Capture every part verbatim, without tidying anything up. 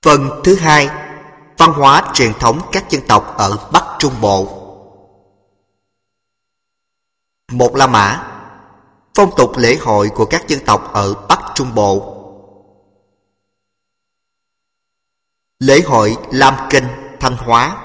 Phần thứ hai, văn hóa truyền thống các dân tộc ở Bắc Trung Bộ. Một La Mã. Phong tục lễ hội của các dân tộc ở Bắc Trung Bộ. Lễ hội Lam Kinh, Thanh Hóa.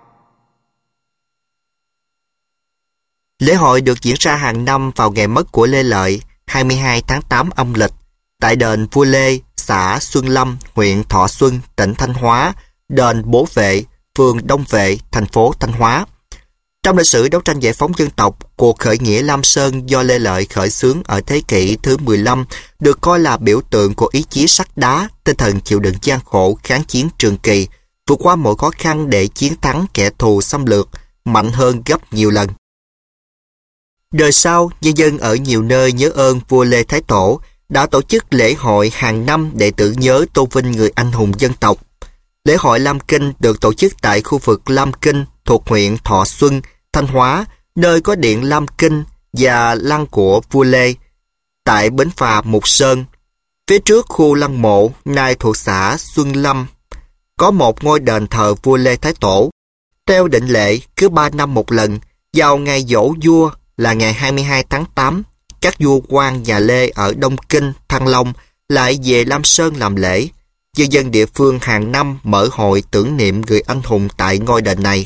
Lễ hội được diễn ra hàng năm vào ngày mất của Lê Lợi, hai mươi hai tháng tám âm lịch, tại đền Vua Lê, xã Xuân Lâm, huyện Thọ Xuân, tỉnh Thanh Hóa, đền Bố Vệ, phường Đông Vệ, thành phố Thanh Hóa. Trong lịch sử đấu tranh giải phóng dân tộc, cuộc khởi nghĩa Lam Sơn do Lê Lợi khởi xướng ở thế kỷ thứ mười lăm được coi là biểu tượng của ý chí sắt đá, tinh thần chịu đựng gian khổ, kháng chiến trường kỳ, vượt qua mọi khó khăn để chiến thắng kẻ thù xâm lược, mạnh hơn gấp nhiều lần. Đời sau, nhân dân ở nhiều nơi nhớ ơn vua Lê Thái Tổ đã tổ chức lễ hội hàng năm để tưởng nhớ tôn vinh người anh hùng dân tộc. Lễ hội Lam Kinh được tổ chức tại khu vực Lam Kinh thuộc huyện Thọ Xuân, Thanh Hóa, nơi có điện Lam Kinh và lăng của vua Lê. Tại bến phà Mục Sơn, phía trước khu lăng mộ nay thuộc xã Xuân Lâm, có một ngôi đền thờ vua Lê Thái Tổ. Theo định lệ, cứ ba năm một lần, vào ngày giỗ vua là ngày hai mươi hai tháng tám, các vua quan nhà Lê ở Đông Kinh, Thăng Long lại về Lam Sơn làm lễ. Dân dân địa phương hàng năm mở hội tưởng niệm người anh hùng tại ngôi đền này.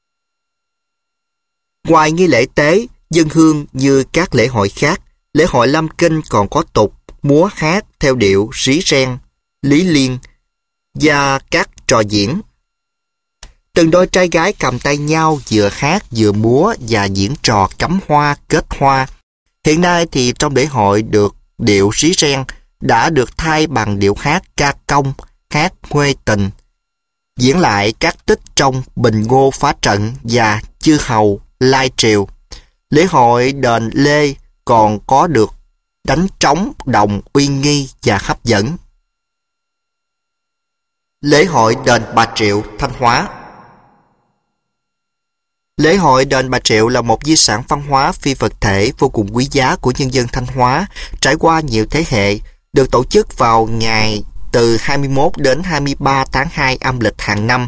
Ngoài nghi lễ tế, dân hương như các lễ hội khác, lễ hội Lam Kinh còn có tục, múa hát theo điệu rí ren, lý liên và các trò diễn. Từng đôi trai gái cầm tay nhau vừa hát vừa múa và diễn trò cắm hoa kết hoa. Hiện nay thì trong lễ hội được điệu rí ren đã được thay bằng điệu hát ca công, hát huê tình. Diễn lại các tích trong Bình Ngô phá trận và Chư Hầu lai triều. Lễ hội đền Lê còn có được đánh trống đồng uy nghi và hấp dẫn. Lễ hội đền Bà Triệu, Thanh Hóa. Lễ hội đền Bà Triệu là một di sản văn hóa phi vật thể vô cùng quý giá của nhân dân Thanh Hóa, trải qua nhiều thế hệ, được tổ chức vào ngày từ hai mươi mốt đến hai mươi ba tháng hai âm lịch hàng năm.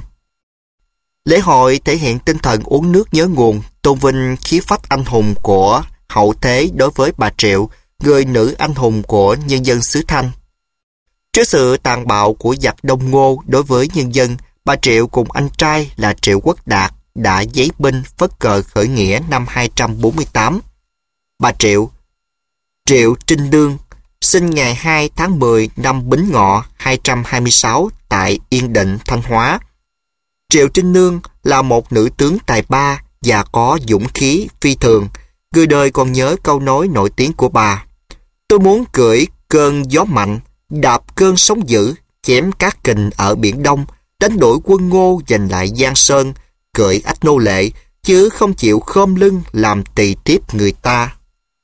Lễ hội thể hiện tinh thần uống nước nhớ nguồn, tôn vinh khí phách anh hùng của hậu thế đối với bà Triệu, người nữ anh hùng của nhân dân xứ Thanh. Trước sự tàn bạo của giặc Đông Ngô đối với nhân dân, bà Triệu cùng anh trai là Triệu Quốc Đạt đã giấy binh phất cờ khởi nghĩa năm hai trăm bốn mươi tám. Bà Triệu, Triệu Trinh Nương, sinh ngày hai tháng mười năm Bính Ngọ hai trăm hai mươi sáu tại Yên Định, Thanh Hóa. Triệu Trinh Nương là một nữ tướng tài ba và có dũng khí phi thường. Người đời còn nhớ câu nói nổi tiếng của bà: "Tôi muốn cưỡi cơn gió mạnh, đạp cơn sóng dữ, chém cát kình ở Biển Đông, đánh đuổi quân Ngô giành lại Giang Sơn, cưỡi ách nô lệ, chứ không chịu khom lưng làm tỳ tiếp người ta."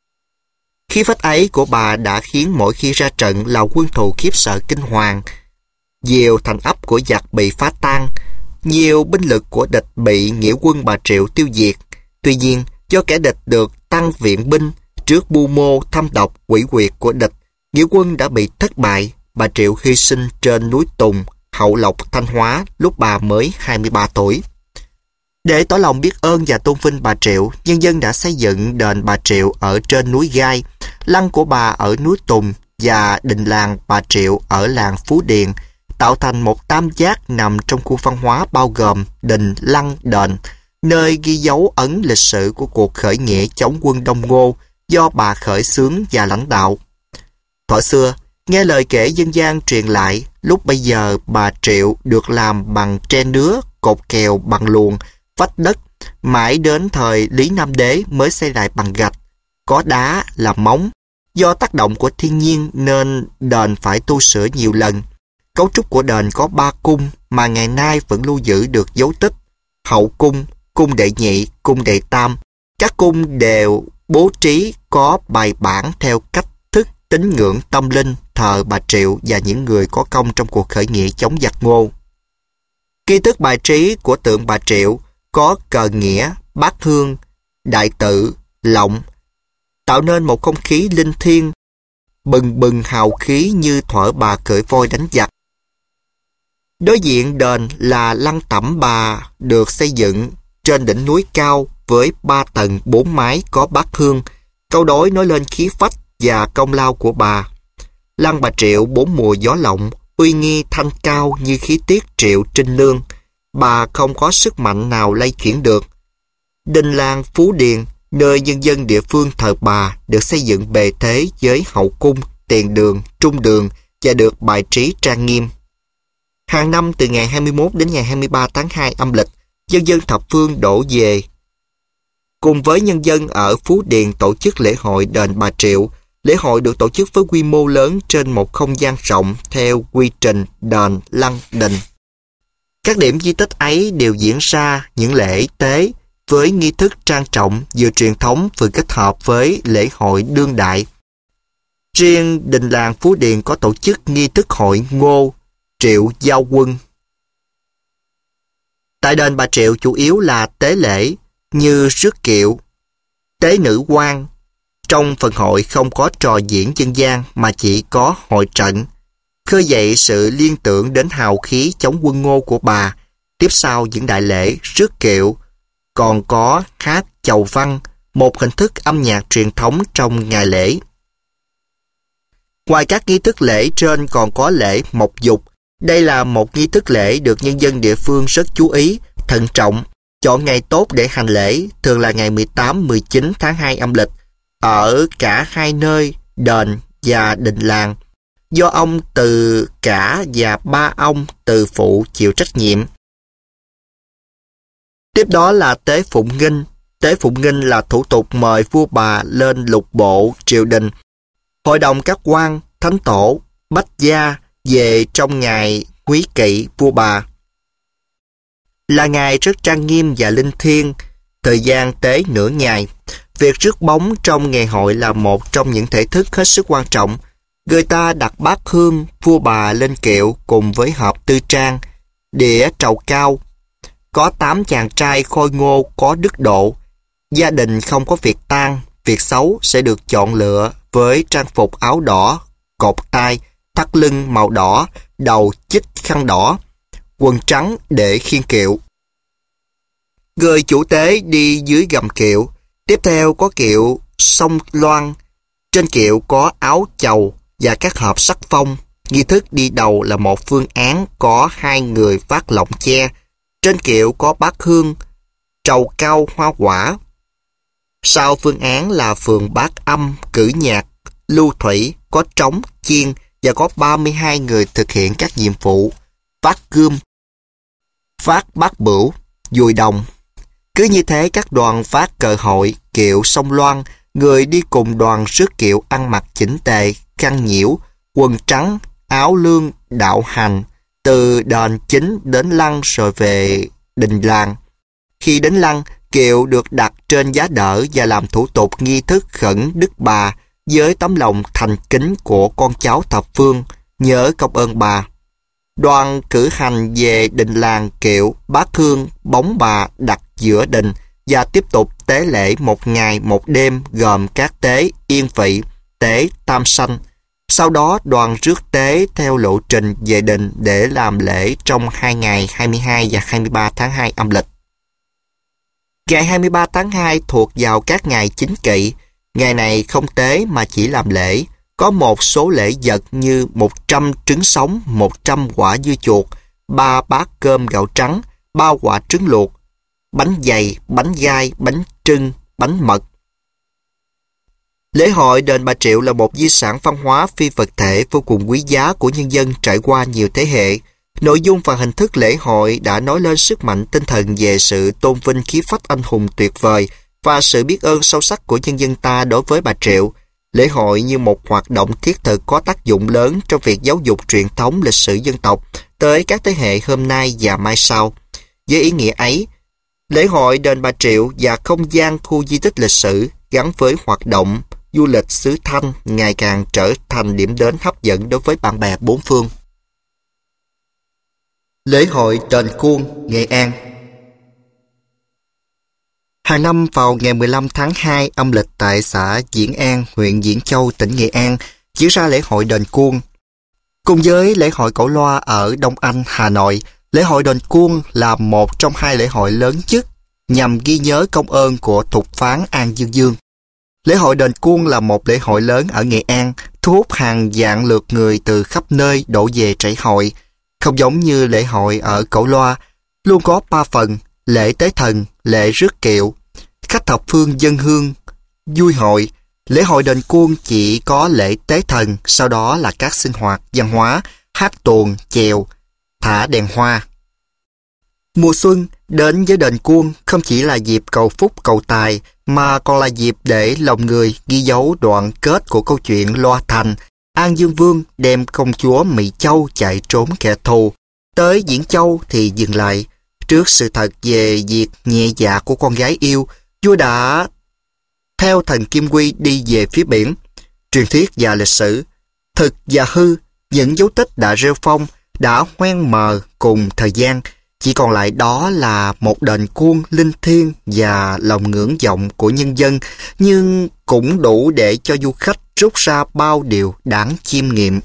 Khí phách ấy của bà đã khiến mỗi khi ra trận là quân thù khiếp sợ kinh hoàng. Nhiều thành ấp của giặc bị phá tan, nhiều binh lực của địch bị nghĩa quân bà Triệu tiêu diệt. Tuy nhiên, do kẻ địch được tăng viện binh, trước mưu mô thâm độc quỷ quyệt của địch, nghĩa quân đã bị thất bại. Bà Triệu hy sinh trên núi Tùng, Hậu Lộc, Thanh Hóa lúc bà mới hai mươi ba tuổi. Để tỏ lòng biết ơn và tôn vinh bà Triệu, nhân dân đã xây dựng đền bà Triệu ở trên núi Gai, lăng của bà ở núi Tùng và đình làng bà Triệu ở làng Phú Điền, tạo thành một tam giác nằm trong khu văn hóa bao gồm đình, lăng, đền, nơi ghi dấu ấn lịch sử của cuộc khởi nghĩa chống quân Đông Ngô do bà khởi xướng và lãnh đạo. Thuở xưa, nghe lời kể dân gian truyền lại, lúc bây giờ bà Triệu được làm bằng tre nứa, cột kèo bằng luồng, vách đất, mãi đến thời Lý Nam Đế mới xây lại bằng gạch, có đá làm móng. Do tác động của thiên nhiên nên đền phải tu sửa nhiều lần. Cấu trúc của đền có ba cung mà ngày nay vẫn lưu giữ được dấu tích: hậu cung, cung đệ nhị, cung đệ tam. Các cung đều bố trí có bài bản theo cách thức tín ngưỡng tâm linh thờ bà Triệu và những người có công trong cuộc khởi nghĩa chống giặc Ngô. Nghi thức bài trí của tượng bà Triệu có cờ nghĩa, bát hương, đại tự, lọng, tạo nên một không khí linh thiêng, bừng bừng hào khí như thuở bà cưỡi voi đánh giặc. Đối diện đền là lăng tẩm Bà được xây dựng trên đỉnh núi cao với ba tầng bốn mái có bát hương, câu đối nói lên khí phách và công lao của bà. Lăng Bà Triệu bốn mùa gió lộng, uy nghi thanh cao như khí tiết Triệu Trinh Lương. Bà không có sức mạnh nào lay chuyển được. Đình làng Phú Điền, nơi nhân dân địa phương thờ bà, được xây dựng bề thế với hậu cung, tiền đường, trung đường và được bài trí trang nghiêm. Hàng năm từ ngày hai mươi mốt đến ngày hai mươi ba tháng hai âm lịch, nhân dân thập phương đổ về. Cùng với nhân dân ở Phú Điền tổ chức lễ hội đền Bà Triệu. Lễ hội được tổ chức với quy mô lớn trên một không gian rộng theo quy trình đền, lăng, đình. Các điểm di tích ấy đều diễn ra những lễ tế với nghi thức trang trọng vừa truyền thống vừa kết hợp với lễ hội đương đại. Riêng đình làng Phú Điền có tổ chức nghi thức hội ngô, triệu giao quân. Tại đền Bà Triệu chủ yếu là tế lễ như rước kiệu, tế nữ quan. Trong phần hội không có trò diễn dân gian mà chỉ có hội trận, khơi dậy sự liên tưởng đến hào khí chống quân Ngô của bà. Tiếp sau những đại lễ rước kiệu, còn có hát chầu văn, một hình thức âm nhạc truyền thống trong ngày lễ. Ngoài các nghi thức lễ trên còn có lễ mộc dục. Đây là một nghi thức lễ được nhân dân địa phương rất chú ý, thận trọng, chọn ngày tốt để hành lễ, thường là ngày mười tám mười chín tháng hai âm lịch, ở cả hai nơi đền và đình làng, do ông Từ Cả và ba ông Từ Phụ chịu trách nhiệm. Tiếp đó là tế phụng nghinh. Tế phụng nghinh là thủ tục mời vua bà lên lục bộ triều đình, hội đồng các quan, thánh tổ, bách gia về trong ngày quý kỵ vua bà. Là ngày rất trang nghiêm và linh thiêng, thời gian tế nửa ngày. Việc rước bóng trong ngày hội là một trong những thể thức hết sức quan trọng. Người ta đặt bát hương vua bà lên kiệu cùng với hộp tư trang, đĩa trầu cao. Có tám chàng trai khôi ngô có đức độ. Gia đình không có việc tang, việc xấu sẽ được chọn lựa với trang phục áo đỏ, cột tai, thắt lưng màu đỏ, đầu chích khăn đỏ, quần trắng để khiêng kiệu. Người chủ tế đi dưới gầm kiệu. Tiếp theo có kiệu sông loan. Trên kiệu có áo chầu và các hộp sắc phong. Nghi thức đi đầu là một phương án có hai người vác lọng che. Trên kiệu có bát hương, trầu cao hoa quả. Sau phương án là phường bát âm, cử nhạc, lưu thủy, có trống, chiên và có ba mươi hai người thực hiện các nhiệm vụ vác gươm, vác bát bửu, dùi đồng. Cứ như thế các đoàn vác cờ hội, kiệu sông loan, người đi cùng đoàn rước kiệu ăn mặc chỉnh tề, khăn nhiễu, quần trắng, áo lương, đạo hành, từ đền chính đến lăng rồi về đình làng. Khi đến lăng, kiệu được đặt trên giá đỡ và làm thủ tục nghi thức khẩn đức bà với tấm lòng thành kính của con cháu thập phương, nhớ công ơn bà. Đoàn cử hành về đình làng, kiệu, bát hương, bóng bà đặt giữa đình và tiếp tục tế lễ một ngày một đêm gồm các tế yên vị, tế tam sanh. Sau đó đoàn rước tế theo lộ trình về đình để làm lễ trong hai ngày hai mươi hai và hai mươi ba tháng hai âm lịch. Ngày hai mươi ba tháng hai thuộc vào các ngày chính kỵ. Ngày này không tế mà chỉ làm lễ. Có một số lễ vật như một trăm trứng sống, một trăm quả dưa chuột, ba bát cơm gạo trắng, ba quả trứng luộc, bánh dày, bánh gai, bánh trưng, bánh mật. Lễ hội đền Bà Triệu là một di sản văn hóa phi vật thể vô cùng quý giá của nhân dân trải qua nhiều thế hệ. Nội dung và hình thức lễ hội đã nói lên sức mạnh tinh thần về sự tôn vinh khí phách anh hùng tuyệt vời và sự biết ơn sâu sắc của nhân dân ta đối với Bà Triệu. Lễ hội như một hoạt động thiết thực có tác dụng lớn trong việc giáo dục truyền thống lịch sử dân tộc tới các thế hệ hôm nay và mai sau. Với ý nghĩa ấy, lễ hội đền Bà Triệu và không gian khu di tích lịch sử gắn với hoạt động du lịch xứ Thanh ngày càng trở thành điểm đến hấp dẫn đối với bạn bè bốn phương. Lễ hội đền Cuông, Nghệ An. Hàng năm vào ngày mười lăm tháng hai âm lịch tại xã Diễn An, huyện Diễn Châu, tỉnh Nghệ An, diễn ra lễ hội đền Cuông. Cùng với lễ hội Cổ Loa ở Đông Anh, Hà Nội, lễ hội đền Cuông là một trong hai lễ hội lớn nhất nhằm ghi nhớ công ơn của thục phán An Dương Dương. Lễ hội đền Cuông là một lễ hội lớn ở Nghệ An, thu hút hàng vạn lượt người từ khắp nơi đổ về trải hội. Không giống như lễ hội ở Cổ Loa, luôn có ba phần: lễ tế thần, lễ rước kiệu, khách thập phương dân hương, vui hội. Lễ hội đền Cuông chỉ có lễ tế thần, sau đó là các sinh hoạt văn hóa, hát tuồng, chèo, thả đèn hoa. Mùa xuân đến với đền Cuông không chỉ là dịp cầu phúc cầu tài, mà còn là dịp để lòng người ghi dấu đoạn kết của câu chuyện Loa Thành. An Dương Vương đem công chúa Mỹ Châu chạy trốn kẻ thù. Tới Diễn Châu thì dừng lại. Trước sự thật về việc nhẹ dạ của con gái yêu, vua đã theo thần Kim Quy đi về phía biển. Truyền thuyết và lịch sử, thực và hư, những dấu tích đã rêu phong, đã hoen mờ cùng thời gian. Chỉ còn lại đó là một đền Cuông linh thiêng và lòng ngưỡng vọng của nhân dân, nhưng cũng đủ để cho du khách rút ra bao điều đáng chiêm nghiệm.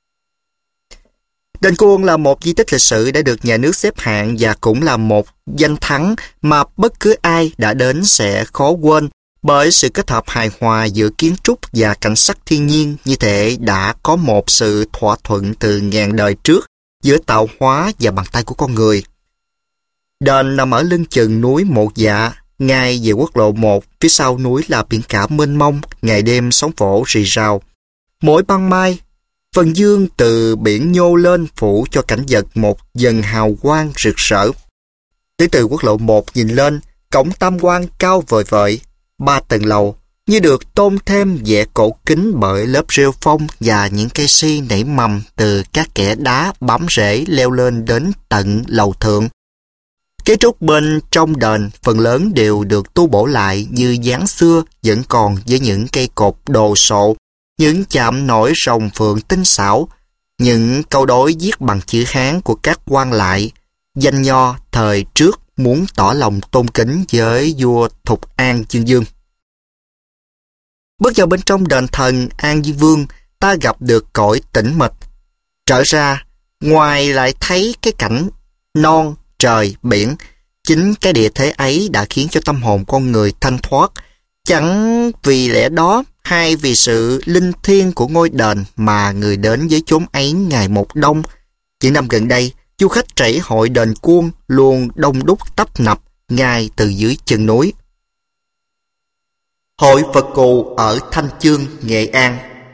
Đền Cuông là một di tích lịch sử đã được nhà nước xếp hạng và cũng là một danh thắng mà bất cứ ai đã đến sẽ khó quên, bởi sự kết hợp hài hòa giữa kiến trúc và cảnh sắc thiên nhiên, như thể đã có một sự thỏa thuận từ ngàn đời trước giữa tạo hóa và bàn tay của con người. Đền nằm ở lưng chừng núi Mộ Dạ, ngay về quốc lộ một, phía sau núi là biển cả mênh mông, ngày đêm sóng vỗ rì rào. Mỗi ban mai, phần dương từ biển nhô lên phủ cho cảnh vật một dần hào quang rực rỡ. Tới từ quốc lộ một nhìn lên, cổng Tam Quan cao vời vợi, ba tầng lầu, như được tôn thêm vẻ cổ kính bởi lớp rêu phong và những cây si nảy mầm từ các kẽ đá bám rễ leo lên đến tận lầu thượng. Kiến trúc bên trong đền phần lớn đều được tu bổ lại như dáng xưa, vẫn còn với những cây cột đồ sộ, những chạm nổi rồng phượng tinh xảo, những câu đối viết bằng chữ Hán của các quan lại, danh nho thời trước muốn tỏ lòng tôn kính với vua Thục An Dương Dương. Bước vào bên trong đền thần An Dương Vương, ta gặp được cõi tĩnh mịch. Trở ra, ngoài lại thấy cái cảnh non, trời, biển. Chính cái địa thế ấy đã khiến cho tâm hồn con người thanh thoát. Chẳng vì lẽ đó hay vì sự linh thiêng của ngôi đền mà người đến với chốn ấy ngày một đông. Những năm gần đây, du khách trải hội đền Cuông luôn đông đúc tấp nập ngay từ dưới chân núi. Hội Phật Cù ở Thanh Chương, Nghệ An.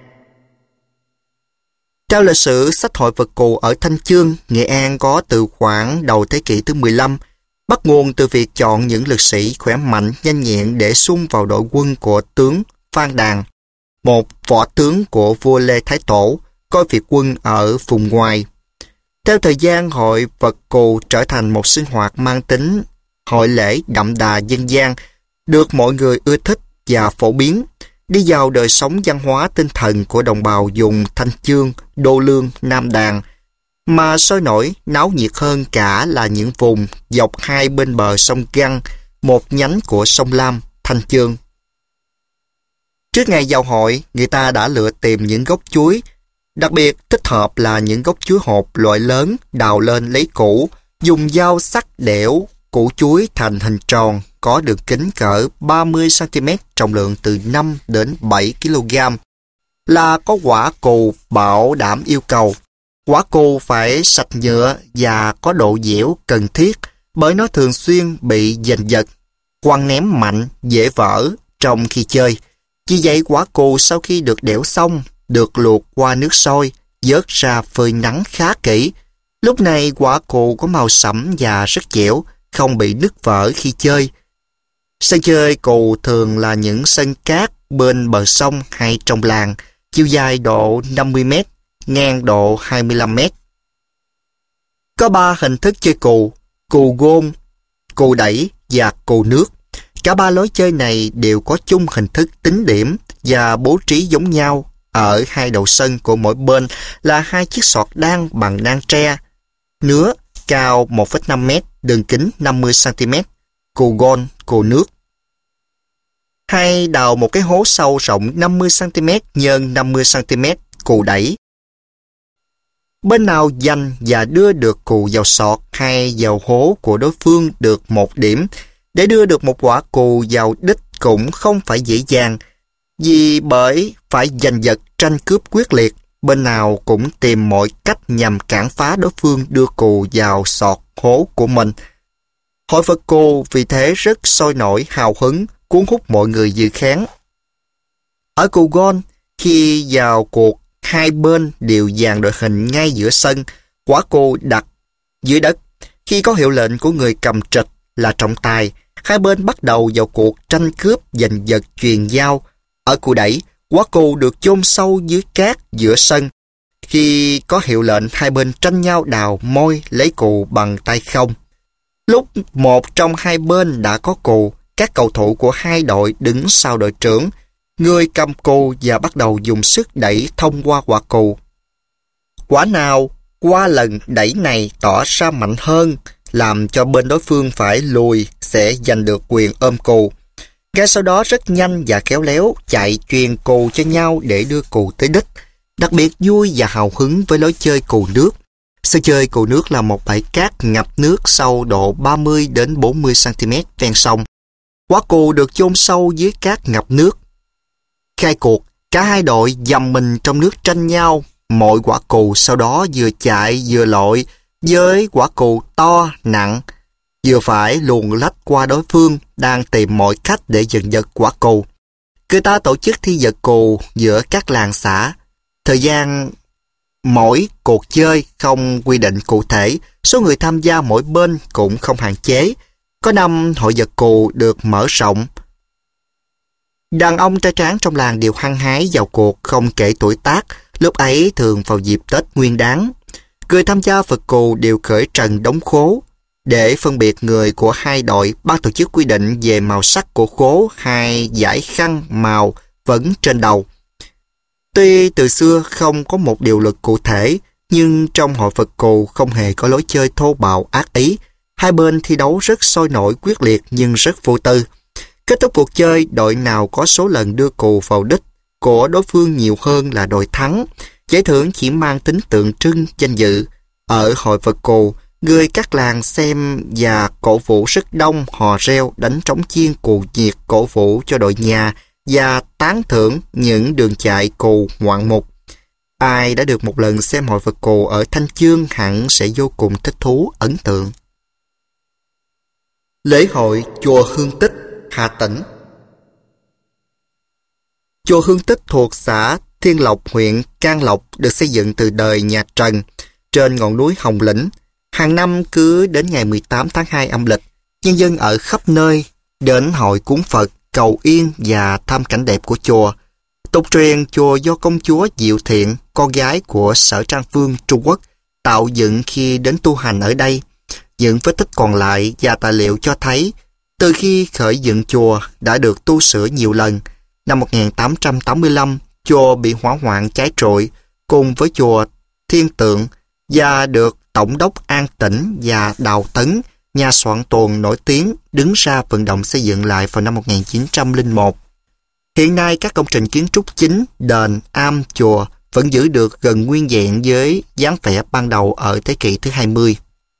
Theo lịch sử, sách Hội Phật Cù ở Thanh Chương, Nghệ An có từ khoảng đầu thế kỷ thứ mười lăm, bắt nguồn từ việc chọn những lực sĩ khỏe mạnh, nhanh nhẹn để xung vào đội quân của tướng Phan Đàn, một võ tướng của vua Lê Thái Tổ, coi việc quân ở vùng ngoài. Theo thời gian, Hội Phật Cù trở thành một sinh hoạt mang tính hội lễ đậm đà dân gian, được mọi người ưa thích và phổ biến, đi vào đời sống văn hóa tinh thần của đồng bào vùng Thanh Chương, Đô Lương, Nam Đàn, mà sôi nổi, náo nhiệt hơn cả là những vùng dọc hai bên bờ sông Găng, một nhánh của sông Lam, Thanh Chương. Trước ngày vào hội, người ta đã lựa tìm những gốc chuối, đặc biệt thích hợp là những gốc chuối hột loại lớn, đào lên lấy củ, dùng dao sắc đẽo củ chuối thành hình tròn, có đường kính cỡ ba mươi xăng ti mét, trọng lượng từ năm đến bảy ki lô gam, là có quả cù bảo đảm yêu cầu. Quả cù phải sạch nhựa và có độ dẻo cần thiết, bởi nó thường xuyên bị giành giật, quăng ném mạnh, dễ vỡ trong khi chơi. Vì vậy, quả cù sau khi được đẽo xong, được luộc qua nước sôi, vớt ra phơi nắng khá kỹ. Lúc này quả cù có màu sẫm và rất dẻo, không bị nứt vỡ khi chơi. Sân chơi cù thường là những sân cát bên bờ sông hay trong làng, chiều dài độ năm mươi mét, ngang độ hai mươi lăm mét. Có ba hình thức chơi cù: cù gôn, cù đẩy và cù nước. Cả ba lối chơi này đều có chung hình thức tính điểm và bố trí giống nhau. Ở hai đầu sân của mỗi bên là hai chiếc sọt đan bằng đan tre, nứa cao một phẩy năm mét, đường kính năm mươi xăng ti mét, cù gôn, cù nước. Hay đào một cái hố sâu rộng năm mươi xăng ti mét nhân năm mươi xăng ti mét, cù đẩy. Bên nào giành và đưa được cù vào sọt hay vào hố của đối phương được một điểm. Để đưa được một quả cù vào đích cũng không phải dễ dàng, vì bởi phải giành giật tranh cướp quyết liệt, bên nào cũng tìm mọi cách nhằm cản phá đối phương đưa cù vào sọt hố của mình. Hội vật cù vì thế rất sôi nổi, hào hứng, cuốn hút mọi người dự khán. Ở cù gôn, khi vào cuộc, hai bên đều dàn đội hình ngay giữa sân, quả cù đặt dưới đất. Khi có hiệu lệnh của người cầm trịch là trọng tài, hai bên bắt đầu vào cuộc tranh cướp giành giật chuyền giao. Ở cù đẩy, quả cù được chôn sâu dưới cát giữa sân. Khi có hiệu lệnh, hai bên tranh nhau đào môi lấy cù bằng tay không. Lúc một trong hai bên đã có cù, các cầu thủ của hai đội đứng sau đội trưởng, người cầm cù và bắt đầu dùng sức đẩy thông qua quả cù. Quả nào qua lần đẩy này tỏ ra mạnh hơn, làm cho bên đối phương phải lùi, sẽ giành được quyền ôm cù. Ngay sau đó rất nhanh và khéo léo chạy chuyền cù cho nhau để đưa cù tới đích. Đặc biệt vui và hào hứng với lối chơi cù nước. Sân chơi cù nước là một bãi cát ngập nước sâu độ ba mươi đến bốn mươi xăng ti mét ven sông. Quả cù được chôn sâu dưới cát ngập nước. Khai cuộc, cả hai đội dầm mình trong nước tranh nhau. Mọi quả cù sau đó vừa chạy vừa lội với quả cù to, nặng, vừa phải luồn lách qua đối phương đang tìm mọi cách để giành giật quả cù. Người ta tổ chức thi giật cù giữa các làng xã. Thời gian mỗi cuộc chơi không quy định cụ thể, số người tham gia mỗi bên cũng không hạn chế. Có năm hội giật cù được mở rộng. Đàn ông trai tráng trong làng đều hăng hái vào cuộc không kể tuổi tác, lúc ấy thường vào dịp Tết Nguyên Đán. Người tham gia vật cù đều cởi trần đống khố. Để phân biệt người của hai đội, ban tổ chức quy định về màu sắc của khố hai dải khăn màu vẫn trên đầu. Tuy từ xưa không có một điều luật cụ thể, nhưng trong hội vật cù không hề có lối chơi thô bạo ác ý. Hai bên thi đấu rất sôi nổi quyết liệt nhưng rất vô tư. Kết thúc cuộc chơi, đội nào có số lần đưa cù vào đích của đối phương nhiều hơn là đội thắng. Giải thưởng chỉ mang tính tượng trưng danh dự. Ở hội vật cù, người các làng xem và cổ vũ rất đông, hò reo, đánh trống chiên cuồng nhiệt cổ vũ cho đội nhà và tán thưởng những đường chạy cù ngoạn mục. Ai đã được một lần xem hội vật cù ở Thanh Chương hẳn sẽ vô cùng thích thú, ấn tượng. Lễ hội Chùa Hương Tích, Hà Tĩnh. Chùa Hương Tích thuộc xã Thiên Lộc, huyện Can Lộc, được xây dựng từ đời nhà Trần trên ngọn núi Hồng Lĩnh. Hàng năm cứ đến ngày mười tám tháng hai âm lịch, nhân dân ở khắp nơi đến hội cúng Phật, cầu yên và thăm cảnh đẹp của chùa. Tục truyền chùa do công chúa Diệu Thiện, con gái của Sở Trang Vương Trung Quốc, tạo dựng khi đến tu hành ở đây. Những vết tích còn lại và tài liệu cho thấy từ khi khởi dựng chùa đã được tu sửa nhiều lần. Năm một nghìn tám trăm tám mươi lăm, chùa bị hỏa hoạn cháy trụi cùng với chùa Thiên Tượng và được Tổng đốc An Tĩnh và Đào Tấn, nhà soạn tuồng nổi tiếng, đứng ra vận động xây dựng lại vào năm một nghìn chín trăm lẻ một. Hiện nay các công trình kiến trúc chính, đền, am, chùa vẫn giữ được gần nguyên vẹn với dáng vẻ ban đầu ở thế kỷ thứ hai mươi.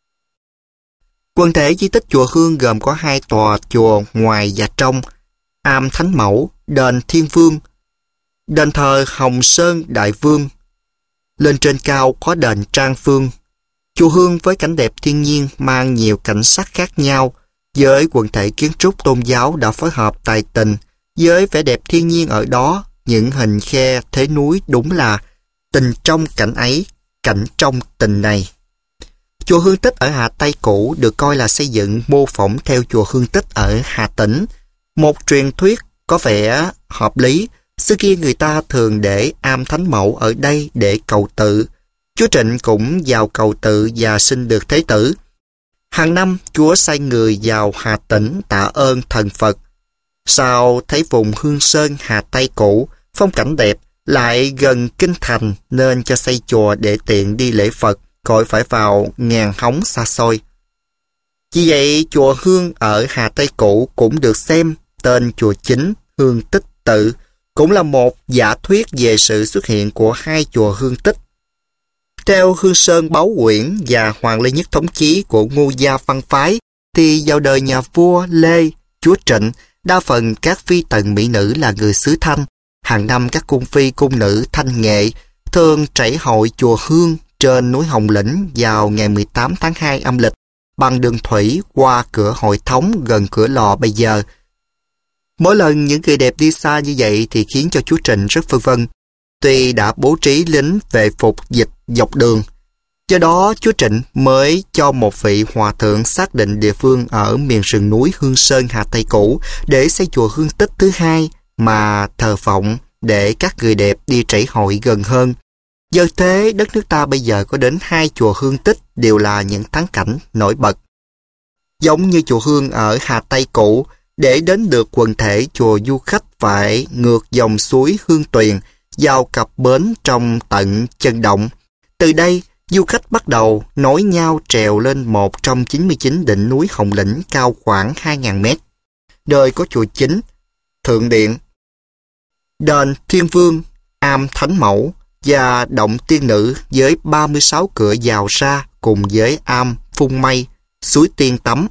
Quần thể di tích chùa Hương gồm có hai tòa chùa ngoài và trong: am Thánh Mẫu, đền Thiên Vương, đền thờ Hồng Sơn Đại Vương. Lên trên cao có đền Trang Vương. Chùa Hương với cảnh đẹp thiên nhiên mang nhiều cảnh sắc khác nhau, với quần thể kiến trúc tôn giáo đã phối hợp tài tình với vẻ đẹp thiên nhiên ở đó. Những hình khe thế núi đúng là tình trong cảnh ấy, cảnh trong tình này. Chùa Hương Tích ở Hà Tây cũ được coi là xây dựng mô phỏng theo chùa Hương Tích ở Hà Tĩnh. Một truyền thuyết có vẻ hợp lý. Xưa kia người ta thường để am Thánh Mẫu ở đây để cầu tự. Chúa Trịnh cũng vào cầu tự và xin được thế tử. Hàng năm, Chúa sai người vào Hà Tĩnh tạ ơn thần Phật. Sau thấy vùng Hương Sơn Hà Tây cũ, phong cảnh đẹp, lại gần kinh thành nên cho xây chùa để tiện đi lễ Phật, khỏi phải vào ngàn hóng xa xôi. Vì vậy, chùa Hương ở Hà Tây cũ cũng được xem tên chùa chính Hương Tích Tự, cũng là một giả thuyết về sự xuất hiện của hai chùa Hương Tích. Theo Hương Sơn Báo Quyển và Hoàng Lê Nhất Thống Chí của Ngô Gia Văn Phái, thì vào đời nhà vua Lê, chúa Trịnh, đa phần các phi tần mỹ nữ là người xứ Thanh. Hàng năm các cung phi cung nữ Thanh Nghệ thường trảy hội chùa Hương trên núi Hồng Lĩnh vào ngày mười tám tháng hai âm lịch bằng đường thủy qua cửa Hội Thống gần cửa Lò bây giờ. Mỗi lần những người đẹp đi xa như vậy thì khiến cho chúa Trịnh rất phân vân. Tuy đã bố trí lính vệ phục dịch dọc đường, do đó chúa Trịnh mới cho một vị hòa thượng xác định địa phương ở miền rừng núi Hương Sơn Hà Tây cũ để xây chùa Hương Tích thứ hai mà thờ phụng để các người đẹp đi trảy hội gần hơn. Do thế, đất nước ta bây giờ có đến hai chùa Hương Tích đều là những thắng cảnh nổi bật. Giống như chùa Hương ở Hà Tây cũ, để đến được quần thể chùa du khách phải ngược dòng suối Hương Tuyền, vào cặp bến trong tận chân động. Từ đây, du khách bắt đầu nối nhau trèo lên một trong chín mươi chín đỉnh núi Hồng Lĩnh cao khoảng hai nghìn mét. Nơi có chùa chính, Thượng Điện, đền Thiên Vương, am Thánh Mẫu và động tiên nữ với ba mươi sáu cửa vào ra cùng với am Phun Mây, suối Tiên Tắm.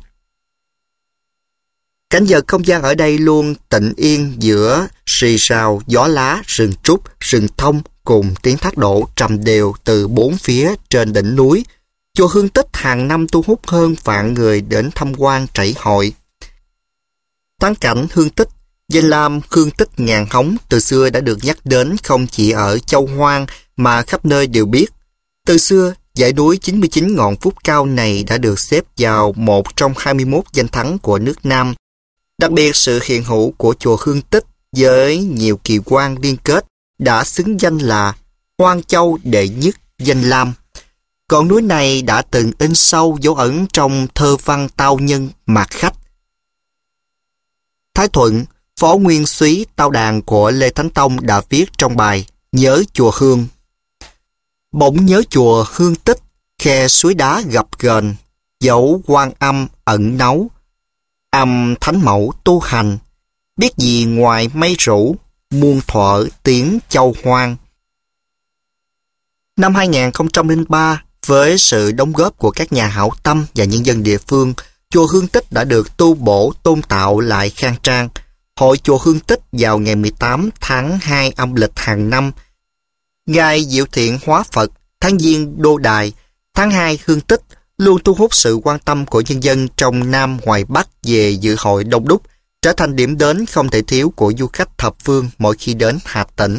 Cảnh vật không gian ở đây luôn tịnh yên giữa rì rào, gió lá, rừng trúc, rừng thông cùng tiếng thác đổ trầm đều từ bốn phía trên đỉnh núi. Chùa Hương Tích hàng năm thu hút hơn vạn người đến tham quan trảy hội. Thắng cảnh Hương Tích, danh lam Hương Tích ngàn hóng từ xưa đã được nhắc đến không chỉ ở Châu Hoang mà khắp nơi đều biết. Từ xưa, dãy núi chín mươi chín ngọn phúc cao này đã được xếp vào một trong hai mươi mốt danh thắng của nước Nam. Đặc biệt, sự hiện hữu của chùa Hương Tích với nhiều kỳ quan liên kết đã xứng danh là Hoang Châu đệ nhất danh lam. Ngọn núi này đã từng in sâu dấu ấn trong thơ văn tao nhân Mạt Khách. Thái Thuận, phó nguyên súy tao đàn của Lê Thánh Tông đã viết trong bài Nhớ chùa Hương: bỗng nhớ chùa Hương Tích, khe suối đá gập ghềnh, dấu Quan Âm ẩn náu, âm Thánh Mẫu tu hành, biết gì ngoài mây rủ, muôn thuở tiếng châu hoang. Năm hai nghìn không trăm lẻ ba, với sự đóng góp của các nhà hảo tâm và nhân dân địa phương, chùa Hương Tích đã được tu bổ tôn tạo lại khang trang. Hội chùa Hương Tích vào ngày mười tám tháng hai âm lịch hàng năm, ngày Diệu Thiện Hóa Phật, tháng Giêng Đô Đài, tháng hai Hương Tích luôn thu hút sự quan tâm của nhân dân trong Nam ngoài Bắc về dự hội đông đúc, trở thành điểm đến không thể thiếu của du khách thập phương mỗi khi đến Hà Tĩnh.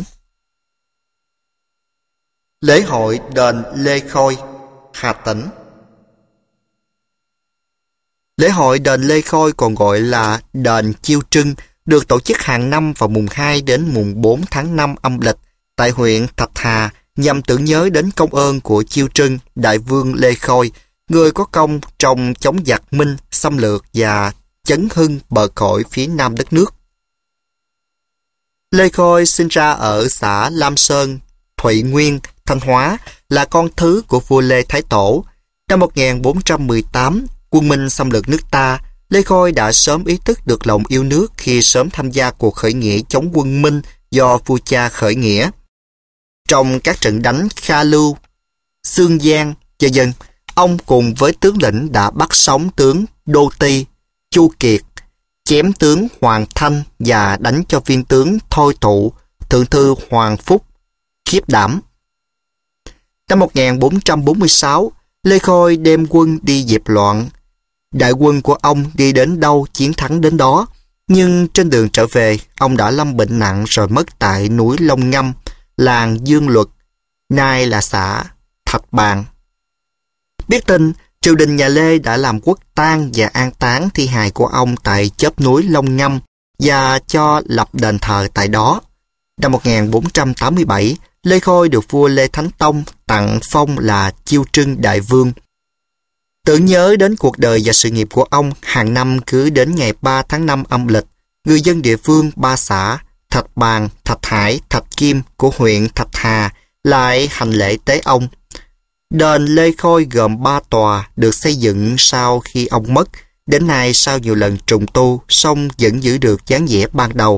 Lễ hội đền Lê Khôi, Hà Tĩnh. Lễ hội đền Lê Khôi còn gọi là đền Chiêu Trưng, được tổ chức hàng năm vào mùng hai đến mùng bốn tháng năm âm lịch tại huyện Thạch Hà, nhằm tưởng nhớ đến công ơn của Chiêu Trưng, đại vương Lê Khôi, người có công trong chống giặc Minh xâm lược và chấn hưng bờ cõi phía nam đất nước. Lê Khôi sinh ra ở xã Lam Sơn, Thụy Nguyên, Thanh Hóa, là con thứ của vua Lê Thái Tổ. Năm một nghìn bốn trăm mười tám, quân Minh xâm lược nước ta, Lê Khôi đã sớm ý thức được lòng yêu nước khi sớm tham gia cuộc khởi nghĩa chống quân Minh do vua cha khởi nghĩa. Trong các trận đánh Kha Lưu, Xương Giang, vân vân, ông cùng với tướng lĩnh đã bắt sống tướng Đô Ti, Chu Kiệt, chém tướng Hoàng Thanh và đánh cho viên tướng Thôi Tụ, thượng thư Hoàng Phúc khiếp đảm. Năm một nghìn bốn trăm bốn mươi sáu, Lê Khôi đem quân đi dẹp loạn. Đại quân của ông đi đến đâu chiến thắng đến đó, nhưng trên đường trở về, ông đã lâm bệnh nặng rồi mất tại núi Long Ngâm, làng Dương Luật, nay là xã Thạch Bàn. Biết tin, triều đình nhà Lê đã làm quốc tang và an táng thi hài của ông tại chóp núi Long Ngâm và cho lập đền thờ tại đó. Năm một nghìn bốn trăm tám mươi bảy, Lê Khôi được vua Lê Thánh Tông tặng phong là Chiêu Trưng Đại Vương. Tưởng nhớ đến cuộc đời và sự nghiệp của ông, hàng năm cứ đến ngày ba tháng năm âm lịch, người dân địa phương ba xã Thạch Bàn, Thạch Hải, Thạch Kim của huyện Thạch Hà lại hành lễ tế ông. Đền Lê Khôi gồm ba tòa, được xây dựng sau khi ông mất. Đến nay sau nhiều lần trùng tu, song vẫn giữ được dáng vẻ ban đầu.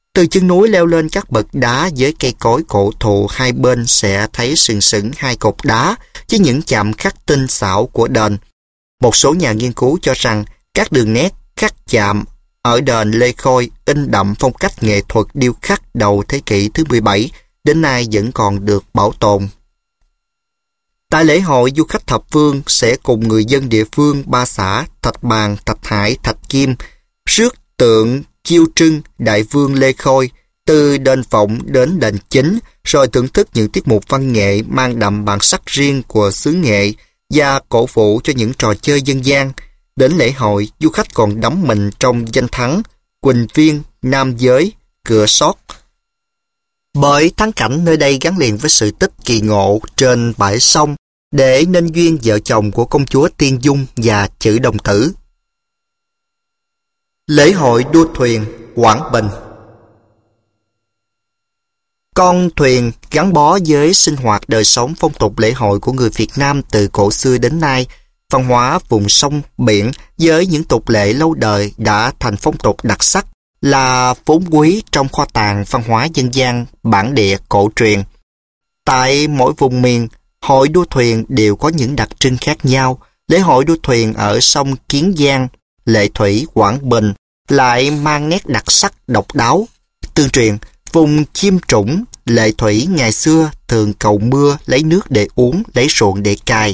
Từ chân núi leo lên các bậc đá với cây cối cổ thụ hai bên sẽ thấy sừng sững hai cột đá với những chạm khắc tinh xảo của đền. Một số nhà nghiên cứu cho rằng các đường nét khắc chạm ở đền Lê Khôi in đậm phong cách nghệ thuật điêu khắc đầu thế kỷ thứ mười bảy, đến nay vẫn còn được bảo tồn. Tại lễ hội, du khách thập phương sẽ cùng người dân địa phương ba xã Thạch Bàn, Thạch Hải, Thạch Kim rước tượng Chiêu Trưng Đại Vương Lê Khôi từ đền Phộng đến đền Chính, rồi thưởng thức những tiết mục văn nghệ mang đậm bản sắc riêng của xứ Nghệ và cổ vũ cho những trò chơi dân gian. Đến lễ hội, du khách còn đắm mình trong danh thắng Quỳnh Viên, Nam Giới, Cửa Sót. Bởi thắng cảnh nơi đây gắn liền với sự tích kỳ ngộ trên bãi sông để nên duyên vợ chồng của công chúa Tiên Dung và Chữ Đồng Tử. Lễ hội đua thuyền Quảng Bình. Con thuyền gắn bó với sinh hoạt đời sống phong tục lễ hội của người Việt Nam từ cổ xưa đến nay. Văn hóa vùng sông biển với những tục lệ lâu đời đã thành phong tục đặc sắc, là vốn quý trong kho tàng văn hóa dân gian bản địa cổ truyền. Tại mỗi vùng miền, hội đua thuyền đều có những đặc trưng khác nhau. Lễ hội đua thuyền ở sông Kiến Giang, Lệ Thủy, Quảng Bình lại mang nét đặc sắc độc đáo. Tương truyền, vùng Chiêm Trũng, Lệ Thủy ngày xưa thường cầu mưa lấy nước để uống, lấy ruộng để cày.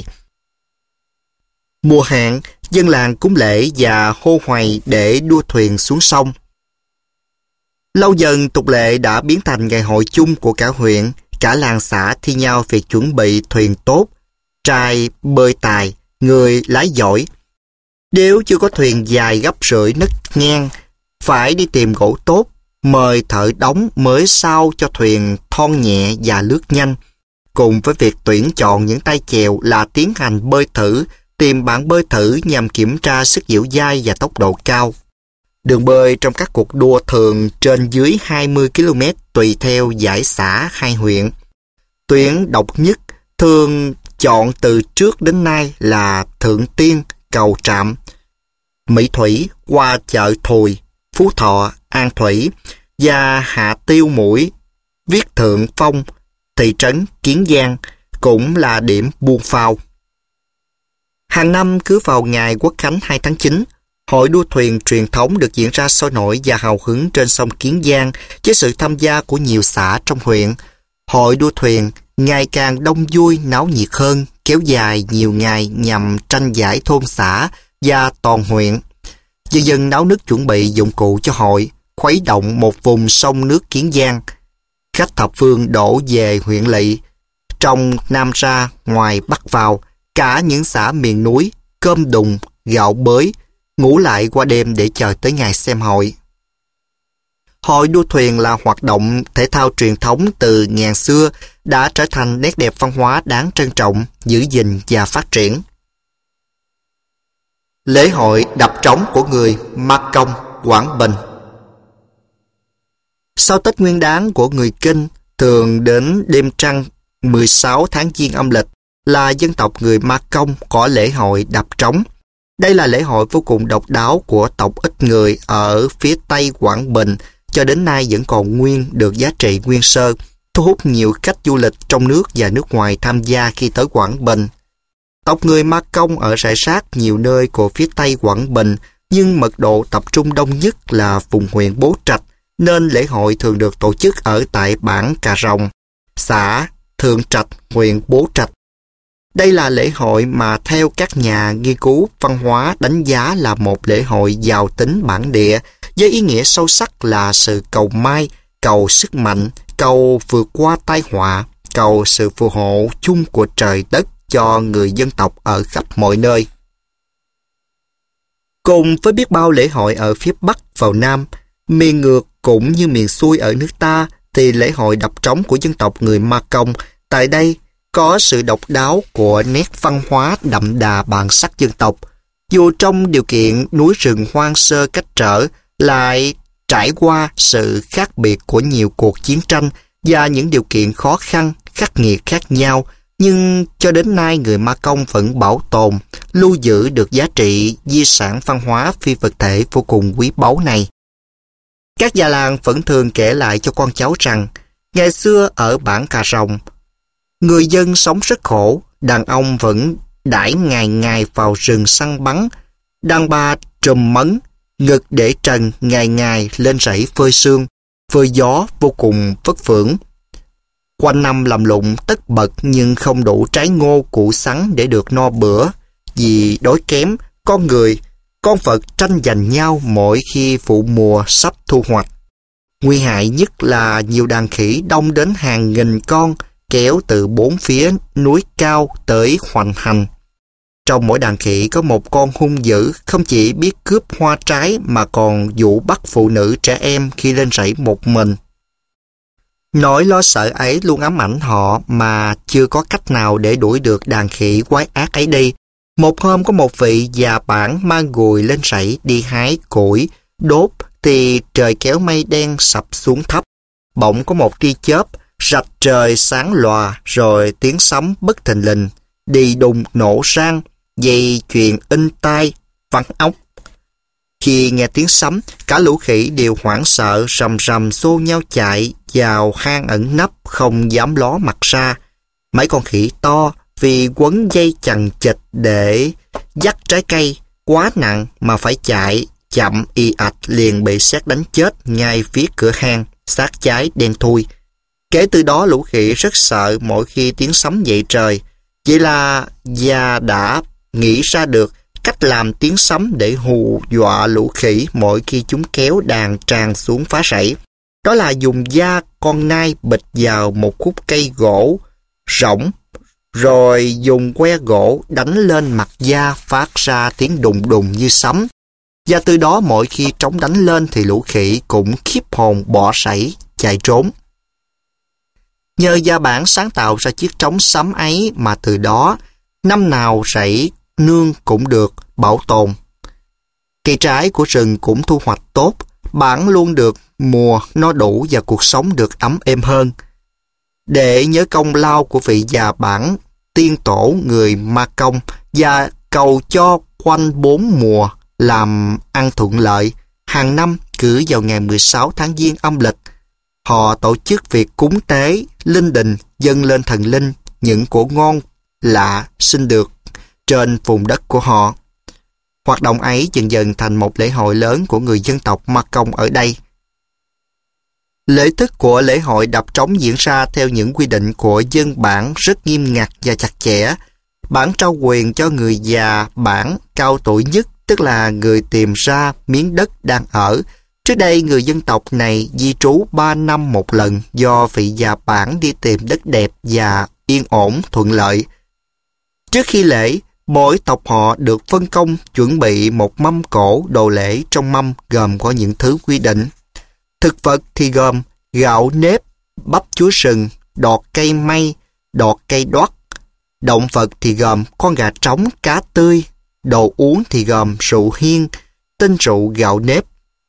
Mùa hạn, dân làng cúng lễ và hô hoài để đua thuyền xuống sông. Lâu dần, tục lệ đã biến thành ngày hội chung của cả huyện. Cả làng xã thi nhau việc chuẩn bị thuyền tốt, trai bơi tài, người lái giỏi. Nếu chưa có thuyền dài gấp rưỡi nấc ngang, phải đi tìm gỗ tốt, mời thợ đóng mới sao cho thuyền thon nhẹ và lướt nhanh. Cùng với việc tuyển chọn những tay chèo là tiến hành bơi thử, tìm bạn bơi thử nhằm kiểm tra sức dẻo dai và tốc độ cao. Đường bơi trong các cuộc đua thường trên dưới hai mươi ki lô mét tùy theo dải xã hai huyện. Tuyến độc nhất thường chọn từ trước đến nay là Thượng Tiên, Cầu Trạm, Mỹ Thủy qua chợ Thùi, Phú Thọ, An Thủy và hạ Tiêu Mũi, Viết Thượng Phong, thị trấn Kiến Giang cũng là điểm buôn phao. Hàng năm cứ vào ngày Quốc khánh hai tháng chín, hội đua thuyền truyền thống được diễn ra sôi nổi và hào hứng trên sông Kiến Giang với sự tham gia của nhiều xã trong huyện. Hội đua thuyền ngày càng đông vui náo nhiệt hơn, kéo dài nhiều ngày nhằm tranh giải thôn xã và toàn huyện. Dân dân náo nức chuẩn bị dụng cụ cho hội, khuấy động một vùng sông nước Kiến Giang. Khách thập phương đổ về huyện lỵ, trong Nam ra, ngoài Bắc vào, cả những xã miền núi, cơm đùng, gạo bới, ngủ lại qua đêm để chờ tới ngày xem hội. Hội đua thuyền là hoạt động thể thao truyền thống từ ngàn xưa, đã trở thành nét đẹp văn hóa đáng trân trọng, giữ gìn và phát triển. Lễ hội đập trống của người Ma Công, Quảng Bình. Sau Tết Nguyên Đán của người Kinh, thường đến đêm trăng mười sáu tháng Giêng âm lịch, là dân tộc người Ma Công có lễ hội đập trống. Đây là lễ hội vô cùng độc đáo của tộc ít người ở phía Tây Quảng Bình, cho đến nay vẫn còn nguyên được giá trị nguyên sơ, thu hút nhiều khách du lịch trong nước và nước ngoài tham gia khi tới Quảng Bình. Tộc người Ma Công ở rải rác nhiều nơi của phía Tây Quảng Bình, nhưng mật độ tập trung đông nhất là vùng huyện Bố Trạch, nên lễ hội thường được tổ chức ở tại bản Cà Rồng, xã Thượng Trạch, huyện Bố Trạch. Đây là lễ hội mà theo các nhà nghiên cứu văn hóa đánh giá là một lễ hội giàu tính bản địa, với ý nghĩa sâu sắc là sự cầu may, cầu sức mạnh, cầu vượt qua tai họa, cầu sự phù hộ chung của trời đất cho người dân tộc ở khắp mọi nơi. Cùng với biết bao lễ hội ở phía Bắc vào Nam, miền ngược cũng như miền xuôi ở nước ta, thì lễ hội đập trống của dân tộc người Ma Công tại đây có sự độc đáo của nét văn hóa đậm đà bản sắc dân tộc. Dù trong điều kiện núi rừng hoang sơ cách trở, lại trải qua sự khác biệt của nhiều cuộc chiến tranh và những điều kiện khó khăn, khắc nghiệt khác nhau, nhưng cho đến nay người Ma Công vẫn bảo tồn, lưu giữ được giá trị di sản văn hóa phi vật thể vô cùng quý báu này. Các già làng vẫn thường kể lại cho con cháu rằng ngày xưa ở bản Cà Rồng, người dân sống rất khổ, đàn ông vẫn đãi ngày ngày vào rừng săn bắn, đàn bà trùm mấn, ngực để trần ngày ngày lên rẫy phơi sương, phơi gió vô cùng vất vưởng. Quanh năm làm lụng tất bật nhưng không đủ trái ngô củ sắn để được no bữa. Vì đói kém, con người, con vật tranh giành nhau mỗi khi vụ mùa sắp thu hoạch. Nguy hại nhất là nhiều đàn khỉ đông đến hàng nghìn con kéo từ bốn phía núi cao tới hoành hành. Trong mỗi đàn khỉ có một con hung dữ không chỉ biết cướp hoa trái mà còn dụ bắt phụ nữ trẻ em khi lên rẫy một mình. Nỗi lo sợ ấy luôn ám ảnh họ mà chưa có cách nào để đuổi được đàn khỉ quái ác ấy đi. Một hôm có một vị già bản mang gùi lên rẫy đi hái củi, đốt thì trời kéo mây đen sập xuống thấp. Bỗng có một tia chớp, rạch trời sáng lòa rồi tiếng sấm bất thình lình, đi đùng nổ sang, dây chuyền in tai, văng óc. Khi nghe tiếng sấm, cả lũ khỉ đều hoảng sợ rầm rầm xô nhau chạy vào hang ẩn nấp không dám ló mặt ra. Mấy con khỉ to vì quấn dây chằng chịt để dắt trái cây quá nặng mà phải chạy chậm y ạch liền bị sét đánh chết ngay phía cửa hang, xác cháy đen thui. Kể từ đó lũ khỉ rất sợ mỗi khi tiếng sấm dậy trời. Vậy là già đã nghĩ ra được cách làm tiếng sấm để hù dọa lũ khỉ mỗi khi chúng kéo đàn tràn xuống phá rẫy. Đó là dùng da con nai bịch vào một khúc cây gỗ rỗng, rồi dùng que gỗ đánh lên mặt da phát ra tiếng đùng đùng như sấm. Và từ đó mỗi khi trống đánh lên thì lũ khỉ cũng khiếp hồn bỏ sảy, chạy trốn. Nhờ gia bản sáng tạo ra chiếc trống sấm ấy mà từ đó, năm nào rẫy nương cũng được bảo tồn. Cây trái của rừng cũng thu hoạch tốt, bản luôn được mùa no đủ và cuộc sống được ấm êm hơn. Để nhớ công lao của vị già bản tiên tổ người Ma Công và cầu cho quanh bốn mùa làm ăn thuận lợi, hàng năm cứ vào ngày mười sáu tháng Giêng âm lịch, họ tổ chức việc cúng tế, linh đình, dâng lên thần linh những của ngon lạ sinh được trên vùng đất của họ. Hoạt động ấy dần dần thành một lễ hội lớn của người dân tộc Ma Công ở đây. Lễ thức của lễ hội đập trống diễn ra theo những quy định của dân bản rất nghiêm ngặt và chặt chẽ. Bản trao quyền cho người già bản cao tuổi nhất, tức là người tìm ra miếng đất đang ở. Trước đây người dân tộc này di trú ba năm một lần do vị già bản đi tìm đất đẹp và yên ổn thuận lợi. Trước khi lễ, mỗi tộc họ được phân công chuẩn bị một mâm cỗ đồ lễ, trong mâm gồm có những thứ quy định. Thực vật thì gồm gạo nếp, bắp chuối sừng, đọt cây mây, đọt cây đoắt. Động vật thì gồm con gà trống, cá tươi. Đồ uống thì gồm rượu hiên, tinh rượu, gạo nếp.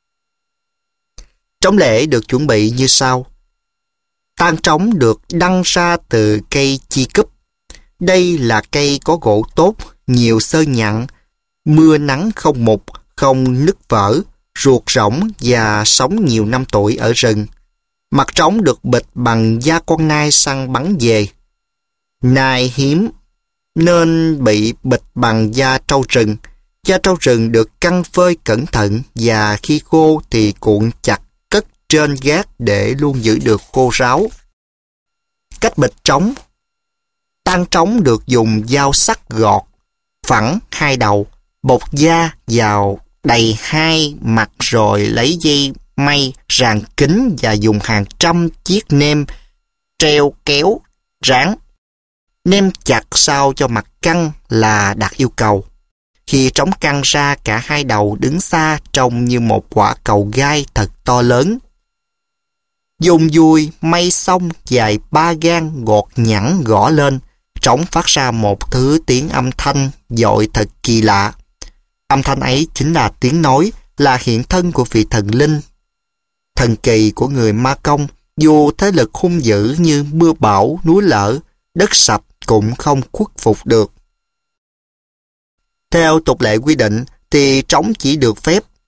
Trống lễ được chuẩn bị như sau. Tang trống được đăng ra từ cây chi cúp. Đây là cây có gỗ tốt, nhiều xơ nhặn, mưa nắng không mục, không nứt vỡ, ruột rỗng và sống nhiều năm tuổi ở rừng. Mặt trống được bịch bằng da con nai săn bắn về. Nai hiếm nên bị bịch bằng da trâu rừng. Da trâu rừng được căng phơi cẩn thận và khi khô thì cuộn chặt cất trên gác để luôn giữ được khô ráo. Cách bịch trống. Tang trống được dùng dao sắc gọt phẳng hai đầu, bột da vào đầy hai mặt rồi lấy dây may ràng kín và dùng hàng trăm chiếc nêm treo kéo ráng. Nêm chặt sao cho mặt căng là đạt yêu cầu. Khi trống căng ra, cả hai đầu đứng xa trông như một quả cầu gai thật to lớn. Dùng dùi may xong dài ba gang gọt nhẵn gõ lên, trống phát ra một thứ tiếng âm thanh dội thật kỳ lạ. Âm thanh ấy chính là tiếng nói, là hiện thân của vị thần linh thần kỳ của người Ma Công. Dù thế lực hung dữ như mưa bão, núi lở, đất sập cũng không khuất phục được. Theo tục lệ quy định thì trống chỉ được phép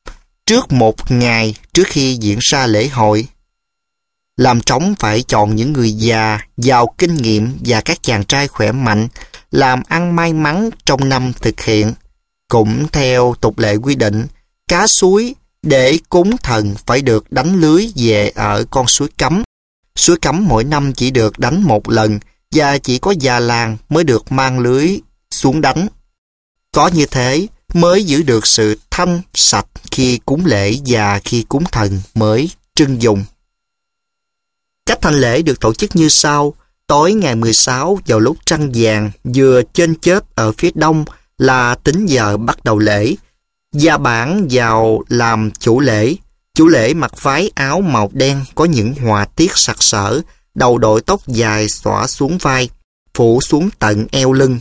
trước một ngày trước khi diễn ra lễ hội. Làm trống phải chọn những người già, giàu kinh nghiệm và các chàng trai khỏe mạnh, làm ăn may mắn trong năm thực hiện. Cũng theo tục lệ quy định, cá suối để cúng thần phải được đánh lưới về ở con suối cấm. Suối cấm mỗi năm chỉ được đánh một lần và chỉ có già làng mới được mang lưới xuống đánh. Có như thế mới giữ được sự thanh sạch khi cúng lễ và khi cúng thần mới trưng dụng. Cách thành lễ được tổ chức như sau. Tối ngày mười sáu vào lúc trăng vàng vừa chênh chớp ở phía đông là tính giờ bắt đầu lễ. Gia bản vào làm chủ lễ. Chủ lễ mặc váy áo màu đen có những họa tiết sặc sỡ, đầu đội tóc dài xõa xuống vai, phủ xuống tận eo lưng.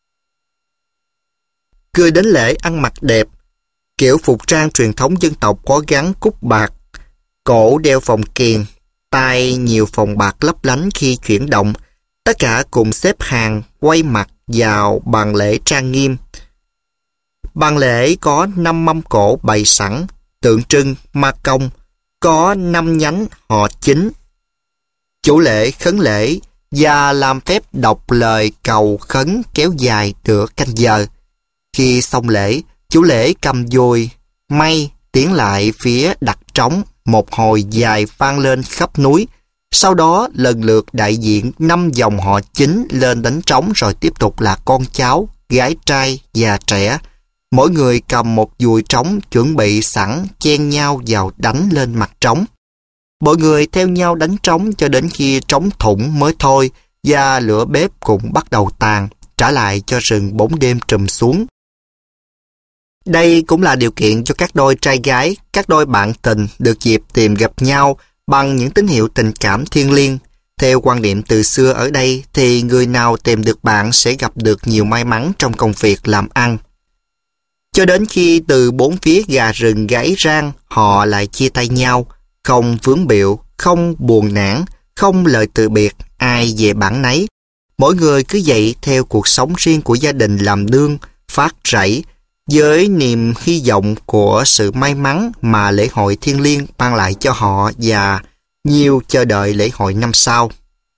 Người đến lễ ăn mặc đẹp, kiểu phục trang truyền thống dân tộc có gắn cúc bạc, cổ đeo vòng kiềng, tay nhiều vòng bạc lấp lánh khi chuyển động. Tất cả cùng xếp hàng quay mặt vào bàn lễ trang nghiêm. Bàn lễ có năm mâm cổ bày sẵn, tượng trưng ma công, có năm nhánh họ chính. Chủ lễ khấn lễ và làm phép đọc lời cầu khấn kéo dài nửa canh giờ. Khi xong lễ, chủ lễ cầm dùi, may tiến lại phía đặt trống, một hồi dài vang lên khắp núi. Sau đó lần lượt đại diện năm dòng họ chính lên đánh trống, rồi tiếp tục là con cháu, gái trai, già trẻ. Mỗi người cầm một dùi trống chuẩn bị sẵn, chen nhau vào đánh lên mặt trống. Mọi người theo nhau đánh trống cho đến khi trống thủng mới thôi, và lửa bếp cũng bắt đầu tàn, trả lại cho rừng bóng đêm trùm xuống. Đây cũng là điều kiện cho các đôi trai gái, các đôi bạn tình được dịp tìm gặp nhau bằng những tín hiệu tình cảm thiêng liêng. Theo quan niệm từ xưa ở đây thì người nào tìm được bạn sẽ gặp được nhiều may mắn trong công việc làm ăn. Cho đến khi từ bốn phía gà rừng gáy rang, họ lại chia tay nhau, không vướng bịu, không buồn nản, không lời từ biệt, ai về bản nấy. Mỗi người cứ dậy theo cuộc sống riêng của gia đình làm nương, phát rẫy, với niềm hy vọng của sự may mắn mà lễ hội thiêng liêng mang lại cho họ và nhiều chờ đợi lễ hội năm sau.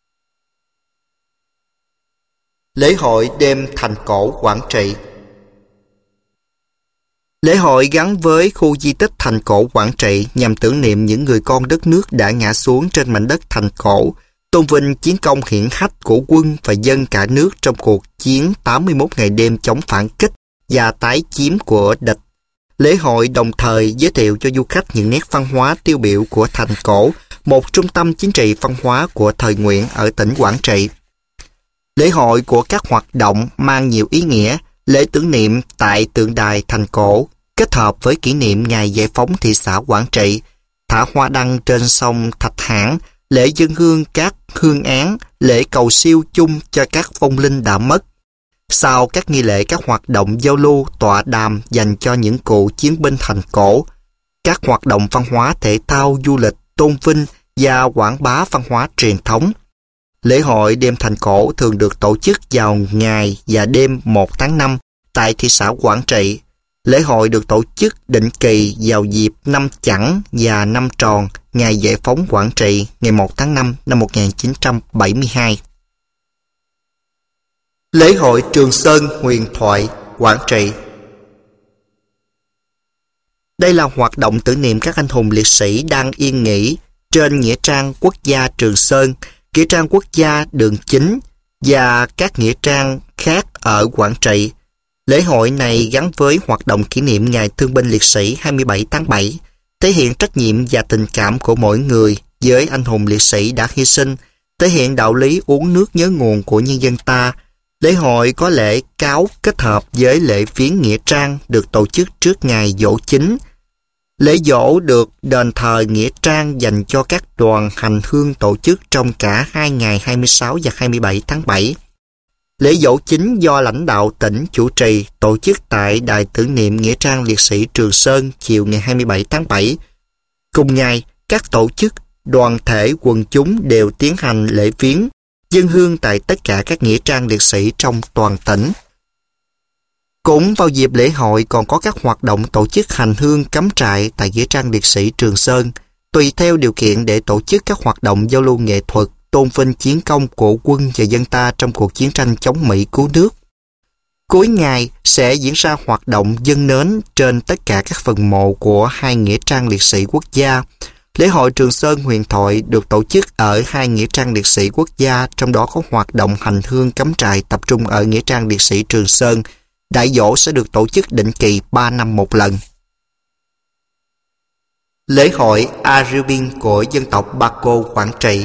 Lễ hội đêm thành cổ Quảng Trị. Lễ hội gắn với khu di tích thành cổ Quảng Trị nhằm tưởng niệm những người con đất nước đã ngã xuống trên mảnh đất thành cổ, tôn vinh chiến công hiển hách của quân và dân cả nước trong cuộc chiến tám mươi mốt ngày đêm chống phản kích và tái chiếm của địch. Lễ hội đồng thời giới thiệu cho du khách những nét văn hóa tiêu biểu của thành cổ, một trung tâm chính trị văn hóa của thời Nguyễn ở tỉnh Quảng Trị. Lễ hội của các hoạt động mang nhiều ý nghĩa. Lễ tưởng niệm tại tượng đài thành cổ kết hợp với kỷ niệm ngày giải phóng thị xã Quảng Trị, thả hoa đăng trên sông Thạch Hãn, lễ dân hương các hương án, lễ cầu siêu chung cho các vong linh đã mất. Sau các nghi lễ, các hoạt động giao lưu, tọa đàm dành cho những cựu chiến binh thành cổ, các hoạt động văn hóa thể thao, du lịch, tôn vinh và quảng bá văn hóa truyền thống. Lễ hội đêm thành cổ thường được tổ chức vào ngày và đêm một tháng năm tại thị xã Quảng Trị. Lễ hội được tổ chức định kỳ vào dịp năm Chẵn và năm Tròn, ngày giải phóng Quảng Trị ngày một tháng năm năm một nghìn chín trăm bảy mươi hai. Lễ hội Trường Sơn huyền thoại Quảng Trị. Đây là hoạt động tưởng niệm các anh hùng liệt sĩ đang yên nghỉ trên nghĩa trang quốc gia Trường Sơn, nghĩa trang quốc gia Đường Chính và các nghĩa trang khác ở Quảng Trị. Lễ hội này gắn với hoạt động kỷ niệm Ngày Thương binh Liệt sĩ hai mươi bảy tháng bảy, thể hiện trách nhiệm và tình cảm của mỗi người với anh hùng liệt sĩ đã hy sinh, thể hiện đạo lý uống nước nhớ nguồn của nhân dân ta. Lễ hội có lễ cáo kết hợp với lễ viếng nghĩa trang được tổ chức trước ngày giỗ chính. Lễ giỗ được đền thờ nghĩa trang dành cho các đoàn hành hương tổ chức trong cả hai ngày hai mươi sáu và hai mươi bảy tháng bảy. Lễ giỗ chính do lãnh đạo tỉnh chủ trì tổ chức tại Đài tưởng niệm nghĩa trang liệt sĩ Trường Sơn chiều ngày hai mươi bảy tháng bảy. Cùng ngày, các tổ chức, đoàn thể, quần chúng đều tiến hành lễ viếng, dâng hương tại tất cả các nghĩa trang liệt sĩ trong toàn tỉnh. Cũng vào dịp lễ hội còn có các hoạt động tổ chức hành hương cắm trại tại Nghĩa trang liệt sĩ Trường Sơn, tùy theo điều kiện để tổ chức các hoạt động giao lưu nghệ thuật, tôn vinh chiến công của quân và dân ta trong cuộc chiến tranh chống Mỹ cứu nước. Cuối ngày sẽ diễn ra hoạt động dâng nến trên tất cả các phần mộ của hai nghĩa trang liệt sĩ quốc gia. Lễ hội Trường Sơn huyền thoại được tổ chức ở hai nghĩa trang liệt sĩ quốc gia, trong đó có hoạt động hành hương cắm trại tập trung ở nghĩa trang liệt sĩ Trường Sơn. Đại giỗ sẽ được tổ chức định kỳ ba năm một lần. Lễ hội Arubin của dân tộc Baco, Quảng Trị.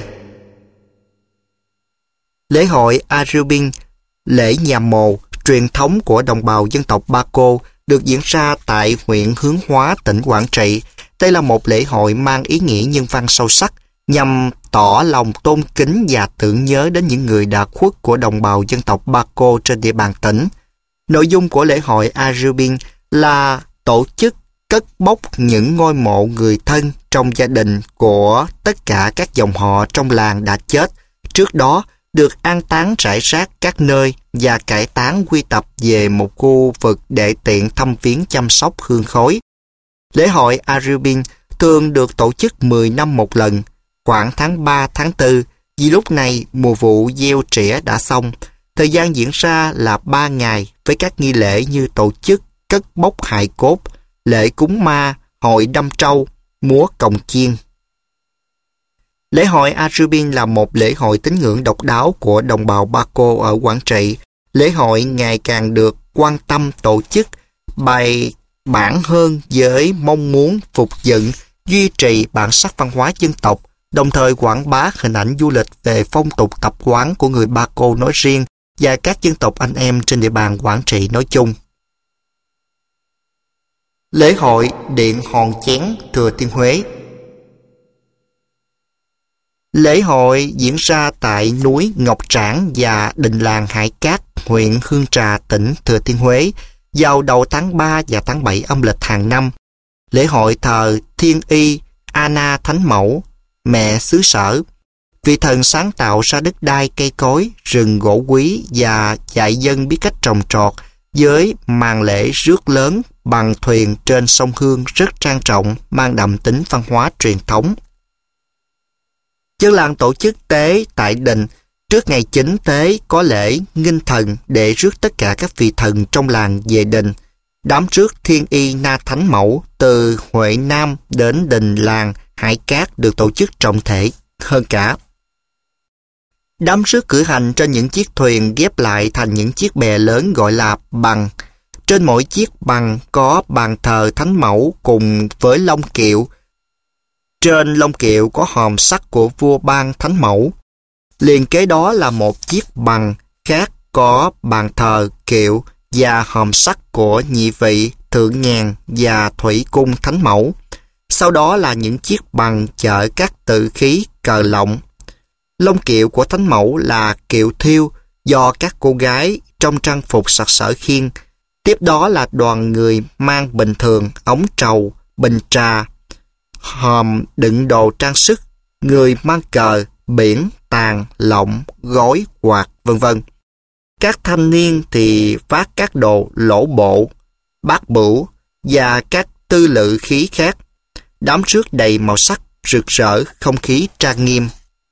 Lễ hội Arubin, lễ nhà mồ, truyền thống của đồng bào dân tộc Baco, được diễn ra tại huyện Hướng Hóa, tỉnh Quảng Trị. Đây là một lễ hội mang ý nghĩa nhân văn sâu sắc, nhằm tỏ lòng tôn kính và tưởng nhớ đến những người đã khuất của đồng bào dân tộc Baco trên địa bàn tỉnh. Nội dung của lễ hội Arubin là tổ chức cất bốc những ngôi mộ người thân trong gia đình của tất cả các dòng họ trong làng đã chết, trước đó được an táng rải rác các nơi và cải táng quy tập về một khu vực để tiện thăm viếng chăm sóc hương khói. Lễ hội Arubin thường được tổ chức mười năm một lần, khoảng tháng ba tháng tư, vì lúc này mùa vụ gieo trĩa đã xong. Thời gian diễn ra là ba ngày với các nghi lễ như tổ chức cất bốc hài cốt, lễ cúng ma, hội đâm trâu, múa cồng chiên. Lễ hội Arubin là một lễ hội tín ngưỡng độc đáo của đồng bào Baco ở Quảng Trị. Lễ hội ngày càng được quan tâm tổ chức bài bản hơn với mong muốn phục dựng, duy trì bản sắc văn hóa dân tộc, đồng thời quảng bá hình ảnh du lịch về phong tục tập quán của người Baco nói riêng và các dân tộc anh em trên địa bàn Quảng Trị nói chung. Lễ hội Điện Hòn Chén, Thừa Thiên Huế. Lễ hội diễn ra tại núi Ngọc Trảng và đình làng Hải Cát, huyện Hương Trà, tỉnh Thừa Thiên Huế, vào đầu tháng ba và tháng bảy âm lịch hàng năm. Lễ hội thờ Thiên Y Ana Thánh Mẫu, mẹ xứ sở, vị thần sáng tạo ra đất đai cây cối, rừng gỗ quý và dạy dân biết cách trồng trọt, với màn lễ rước lớn bằng thuyền trên sông Hương rất trang trọng, mang đậm tính văn hóa truyền thống. Dân làng tổ chức tế tại đình. Trước ngày chính tế có lễ nghinh thần để rước tất cả các vị thần trong làng về đình. Đám rước Thiên Y Na Thánh Mẫu từ Huệ Nam đến đình làng Hải Cát được tổ chức trọng thể hơn cả. Đám rước cử hành trên những chiếc thuyền ghép lại thành những chiếc bè lớn gọi là bằng. Trên mỗi chiếc bằng có bàn thờ Thánh Mẫu cùng với lông kiệu. Trên lông kiệu có hòm sắt của vua ban Thánh Mẫu. Liền kế đó là một chiếc bằng khác có bàn thờ, kiệu và hòm sắt của nhị vị, thượng nhàn và thủy cung Thánh Mẫu. Sau đó là những chiếc bằng chở các tự khí, cờ lọng. Lông kiệu của Thánh Mẫu là kiệu thiêu do các cô gái trong trang phục sặc sỡ khiêng. Tiếp đó là đoàn người mang bình thường, ống trầu, bình trà, hòm đựng đồ trang sức, người mang cờ, biển, tàn, lọng, gối, quạt, vân vân. Các thanh niên thì vác các đồ lỗ bộ, bát bửu và các tư lự khí khác. Đám rước đầy màu sắc, rực rỡ, không khí trang nghiêm.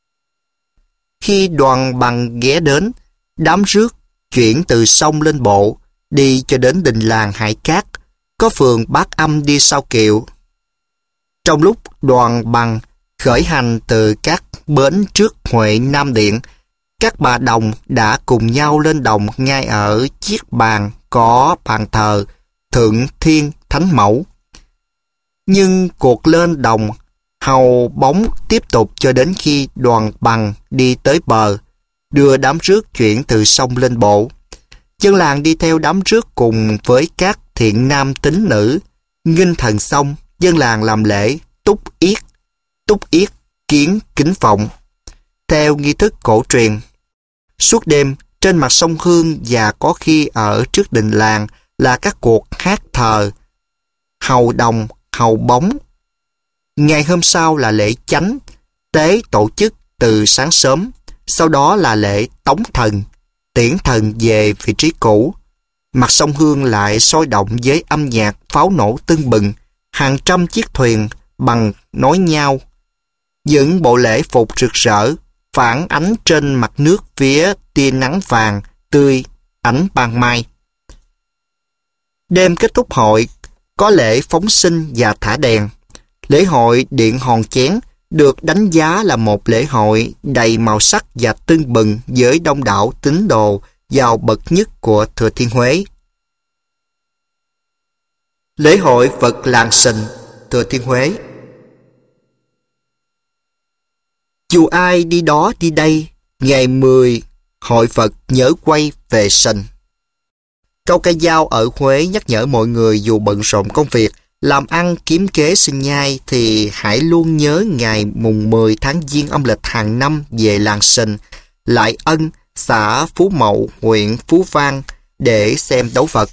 Khi đoàn bằng ghé đến, đám rước chuyển từ sông lên bộ, đi cho đến đình làng Hải Cát, có phường Bát Âm đi sau kiệu. Trong lúc đoàn bằng khởi hành từ các bến trước Huệ Nam Điện, các bà đồng đã cùng nhau lên đồng ngay ở chiếc bàn có bàn thờ Thượng Thiên Thánh Mẫu. Nhưng cuộc lên đồng hầu bóng tiếp tục cho đến khi đoàn bằng đi tới bờ, đưa đám rước chuyển từ sông lên bộ. Dân làng đi theo đám rước cùng với các thiện nam tín nữ. Nghinh thần xong, dân làng làm lễ túc yết, túc yết kiến kính phụng theo nghi thức cổ truyền. Suốt đêm, trên mặt sông Hương và có khi ở trước đình làng là các cuộc hát thờ, hầu đồng, hầu bóng. Ngày hôm sau là lễ chánh, tế tổ chức từ sáng sớm, sau đó là lễ tống thần, tiễn thần về vị trí cũ. mặt sông Hương lại sôi động với âm nhạc pháo nổ tưng bừng, hàng trăm chiếc thuyền bằng nối nhau. Những bộ lễ phục rực rỡ phản ánh trên mặt nước phía tia nắng vàng tươi ánh ban mai. Đêm kết thúc hội có lễ phóng sinh và thả đèn. Lễ hội Điện Hòn Chén được đánh giá là một lễ hội đầy màu sắc và tưng bừng với đông đảo tín đồ giàu bậc nhất của Thừa Thiên Huế. Lễ hội Phật Làng Sình, Thừa Thiên Huế. Dù ai đi đó đi đây, ngày mười hội Phật nhớ quay về Sình. Câu ca dao ở Huế nhắc nhở mọi người dù bận rộn công việc, làm ăn kiếm kế sinh nhai thì hãy luôn nhớ ngày mùng mười tháng Giêng âm lịch hàng năm về làng Sình, Lại Ân, xã Phú Mậu, huyện Phú Vang để xem đấu Phật.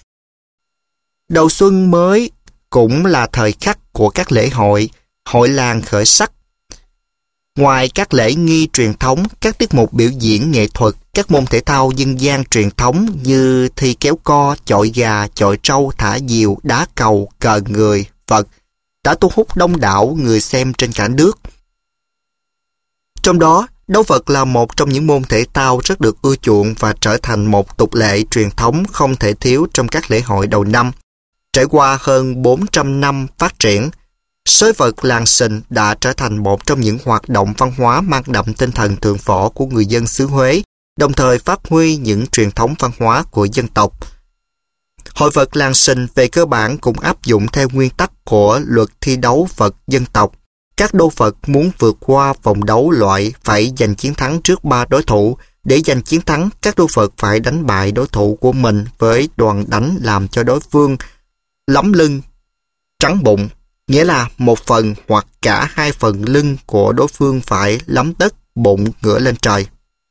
Đầu xuân mới cũng là thời khắc của các lễ hội, hội làng khởi sắc. Ngoài các lễ nghi truyền thống, các tiết mục biểu diễn nghệ thuật, các môn thể thao dân gian truyền thống như thi kéo co, chọi gà, chọi trâu, thả diều, đá cầu, cờ người, Phật đã thu hút đông đảo người xem trên cả nước. Trong đó, đấu Phật là một trong những môn thể thao rất được ưa chuộng và trở thành một tục lệ truyền thống không thể thiếu trong các lễ hội đầu năm. Trải qua hơn bốn trăm năm phát triển, sới Phật làng Sình đã trở thành một trong những hoạt động văn hóa mang đậm tinh thần thượng võ của người dân xứ Huế, đồng thời phát huy những truyền thống văn hóa của dân tộc. Hội Phật làng Sình về cơ bản cũng áp dụng theo nguyên tắc của luật thi đấu Phật dân tộc. Các đô Phật muốn vượt qua vòng đấu loại phải giành chiến thắng trước ba đối thủ. Để giành chiến thắng, các đô Phật phải đánh bại đối thủ của mình với đòn đánh làm cho đối phương lấm lưng, trắng bụng, nghĩa là một phần hoặc cả hai phần lưng của đối phương phải lấm đất, bụng ngửa lên trời.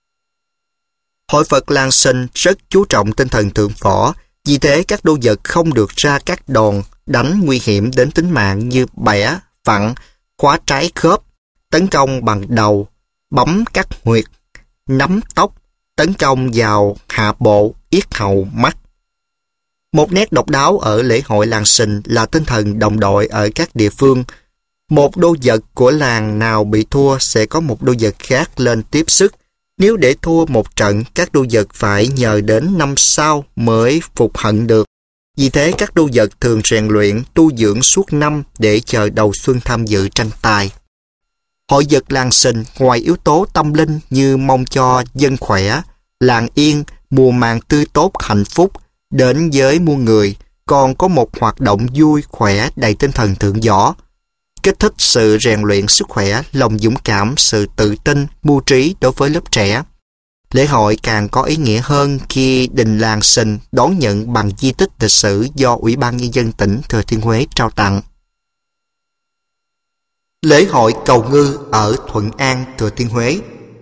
Hội Phật làng Sình rất chú trọng tinh thần thượng võ, vì thế các đô vật không được ra các đòn đánh nguy hiểm đến tính mạng như bẻ, vặn, khóa trái khớp, tấn công bằng đầu, bấm cắt huyệt, nắm tóc, tấn công vào hạ bộ, yết hầu, mắt. Một nét độc đáo ở lễ hội làng Sình là tinh thần đồng đội ở các địa phương. Một đô vật của làng nào bị thua sẽ có một đô vật khác lên tiếp sức. Nếu để thua một trận, các đô vật phải nhờ đến năm sau mới phục hận được. Vì thế các đô vật thường rèn luyện, tu dưỡng suốt năm để chờ đầu xuân tham dự tranh tài. Hội vật làng Sình ngoài yếu tố tâm linh như mong cho dân khỏe, làng yên, mùa màng tươi tốt hạnh phúc, đến với muôn người, còn có một hoạt động vui, khỏe, đầy tinh thần thượng võ. Kích thích sự rèn luyện sức khỏe, lòng dũng cảm, sự tự tin, mưu trí đối với lớp trẻ. Lễ hội càng có ý nghĩa hơn khi đình làng Sình đón nhận bằng di tích lịch sử do Ủy ban Nhân dân tỉnh Thừa Thiên Huế trao tặng. Lễ hội cầu ngư ở Thuận An, Thừa Thiên Huế.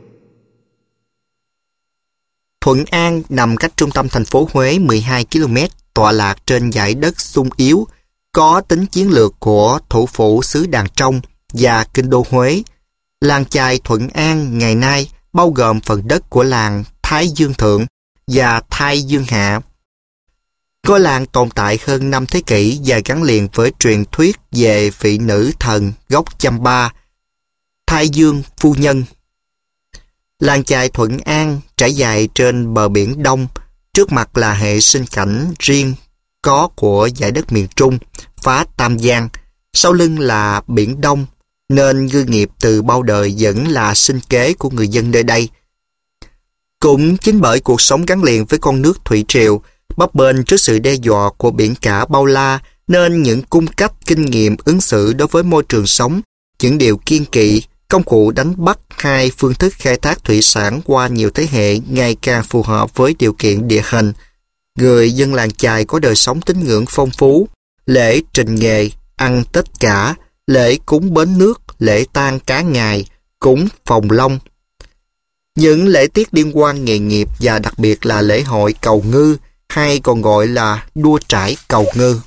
Thuận An nằm cách trung tâm thành phố Huế mười hai ki lô mét, tọa lạc trên dải đất xung yếu, có tính chiến lược của thủ phủ xứ Đàn Trong và kinh đô Huế. Làng chài Thuận An ngày nay bao gồm phần đất của làng Thái Dương Thượng và Thái Dương Hạ. Ngôi làng tồn tại hơn năm thế kỷ và gắn liền với truyền thuyết về vị nữ thần gốc Chamba, Thái Dương Phu Nhân. Làng chài Thuận An trải dài trên bờ biển Đông, trước mặt là hệ sinh cảnh riêng có của dải đất miền Trung, phá Tam Giang, sau lưng là biển Đông, nên ngư nghiệp từ bao đời vẫn là sinh kế của người dân nơi đây. Cũng chính bởi cuộc sống gắn liền với con nước thủy triều, bấp bênh trước sự đe dọa của biển cả bao la, nên những cung cách kinh nghiệm ứng xử đối với môi trường sống, những điều kiêng kỵ, công cụ đánh bắt hay phương thức khai thác thủy sản qua nhiều thế hệ ngày càng phù hợp với điều kiện địa hình. Người dân làng chài có đời sống tín ngưỡng phong phú, lễ trình nghề, ăn Tết cả, lễ cúng bến nước, lễ tang cá ngài, cúng Phòng Long. Những lễ tiết liên quan nghề nghiệp và đặc biệt là lễ hội cầu ngư, hay còn gọi là đua trải cầu ngư.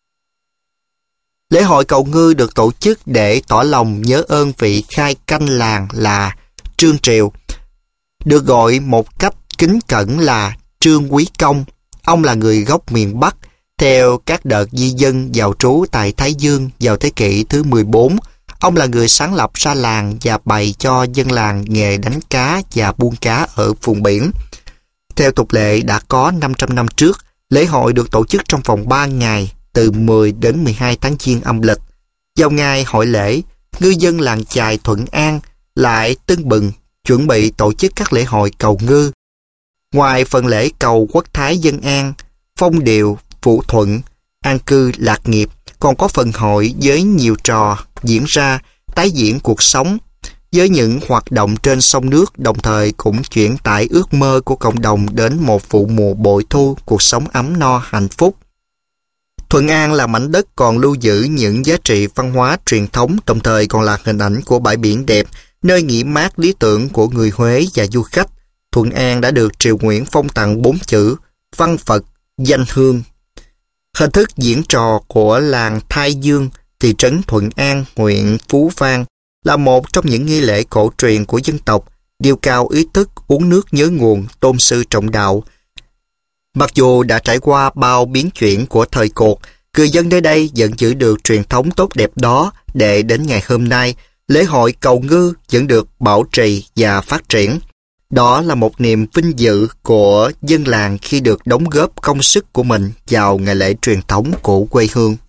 Lễ hội cầu ngư được tổ chức để tỏ lòng nhớ ơn vị khai canh làng là Trương Triều, được gọi một cách kính cẩn là Trương Quý Công, Ông là người gốc miền Bắc, theo các đợt di dân vào trú tại Thái Dương vào thế kỷ thứ mười bốn. Ông là người sáng lập ra làng và bày cho dân làng nghề đánh cá và buôn cá ở vùng biển. Theo tục lệ đã có năm trăm năm trước, lễ hội được tổ chức trong vòng ba ngày, từ mười đến mười hai tháng Giêng âm lịch. Vào ngày hội lễ, ngư dân làng chài Thuận An lại tưng bừng chuẩn bị tổ chức các lễ hội cầu ngư. Ngoài phần lễ cầu quốc thái dân an, phong điều, phụ thuận, an cư lạc nghiệp, còn có phần hội với nhiều trò diễn ra, tái diễn cuộc sống với những hoạt động trên sông nước, đồng thời cũng chuyển tải ước mơ của cộng đồng đến một vụ mùa bội thu, cuộc sống ấm no hạnh phúc. Thuận An là mảnh đất còn lưu giữ những giá trị văn hóa truyền thống, đồng thời còn là hình ảnh của bãi biển đẹp, nơi nghỉ mát lý tưởng của người Huế và du khách. Thuận An đã được Triều Nguyễn phong tặng bốn chữ văn Phật, danh hương. Hình thức diễn trò của làng Thái Dương, thị trấn Thuận An, huyện Phú Vang là một trong những nghi lễ cổ truyền của dân tộc, điêu cao ý thức uống nước nhớ nguồn, tôn sư trọng đạo. Mặc dù đã trải qua bao biến chuyển của thời cuộc, người dân nơi đây vẫn giữ được truyền thống tốt đẹp đó để đến ngày hôm nay, lễ hội cầu ngư vẫn được bảo trì và phát triển. Đó là một niềm vinh dự của dân làng khi được đóng góp công sức của mình vào ngày lễ truyền thống của quê hương.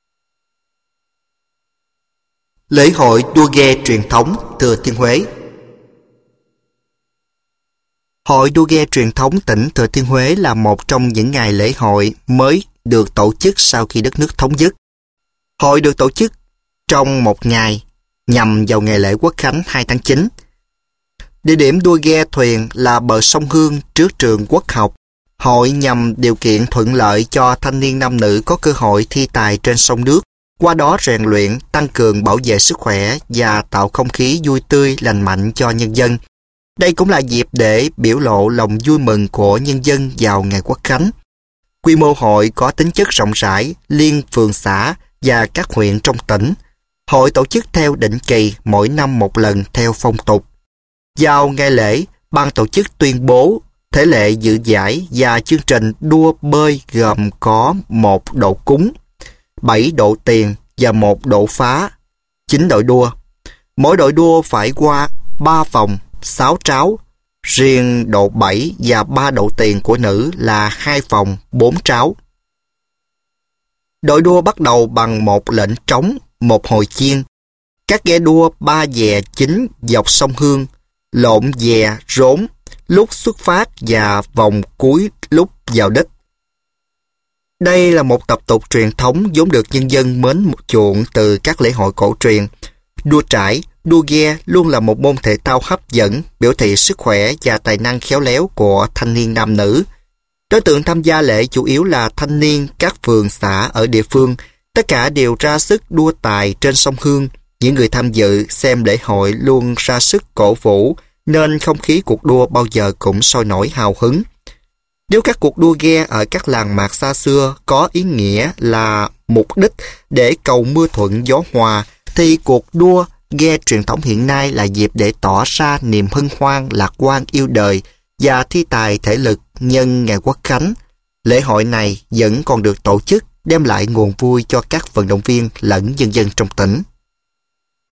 Lễ hội đua ghe truyền thống Thừa Thiên Huế. Hội đua ghe truyền thống tỉnh Thừa Thiên Huế là một trong những ngày lễ hội mới được tổ chức sau khi đất nước thống nhất. Hội được tổ chức trong một ngày nhằm vào ngày lễ Quốc khánh hai tháng chín. Địa điểm đua ghe thuyền là bờ sông Hương trước trường Quốc học. Hội nhằm điều kiện thuận lợi cho thanh niên nam nữ có cơ hội thi tài trên sông nước, qua đó rèn luyện, tăng cường bảo vệ sức khỏe và tạo không khí vui tươi, lành mạnh cho nhân dân. Đây cũng là dịp để biểu lộ lòng vui mừng của nhân dân vào ngày Quốc khánh. Quy mô hội có tính chất rộng rãi, liên phường xã và các huyện trong tỉnh. Hội tổ chức theo định kỳ mỗi năm một lần theo phong tục. Vào ngày lễ, ban tổ chức tuyên bố thể lệ dự giải và chương trình đua bơi gồm có một độ cúng, bảy độ tiền và một độ phá, chín đội đua. Mỗi đội đua phải qua ba vòng, sáu tráo. Riêng độ bảy và ba độ tiền của nữ là hai vòng, bốn tráo. Đội đua bắt đầu bằng một lệnh trống, một hồi chiên. Các ghe đua ba dè chính dọc sông Hương, lộn dè rốn lúc xuất phát và vòng cuối lúc vào đích. Đây là một tập tục truyền thống vốn được nhân dân mến chuộng từ các lễ hội cổ truyền. Đua trải, đua ghe luôn là một môn thể thao hấp dẫn, biểu thị sức khỏe và tài năng khéo léo của thanh niên nam nữ. Đối tượng tham gia lễ chủ yếu là thanh niên các phường xã ở địa phương. Tất cả đều ra sức đua tài trên sông Hương. Những người tham dự xem lễ hội luôn ra sức cổ vũ, nên không khí cuộc đua bao giờ cũng sôi nổi hào hứng. Nếu các cuộc đua ghe ở các làng mạc xa xưa có ý nghĩa là mục đích để cầu mưa thuận gió hòa, thì cuộc đua ghe truyền thống hiện nay là dịp để tỏ ra niềm hân hoan, lạc quan yêu đời và thi tài thể lực nhân ngày Quốc khánh. Lễ hội này vẫn còn được tổ chức, đem lại nguồn vui cho các vận động viên lẫn nhân dân trong tỉnh.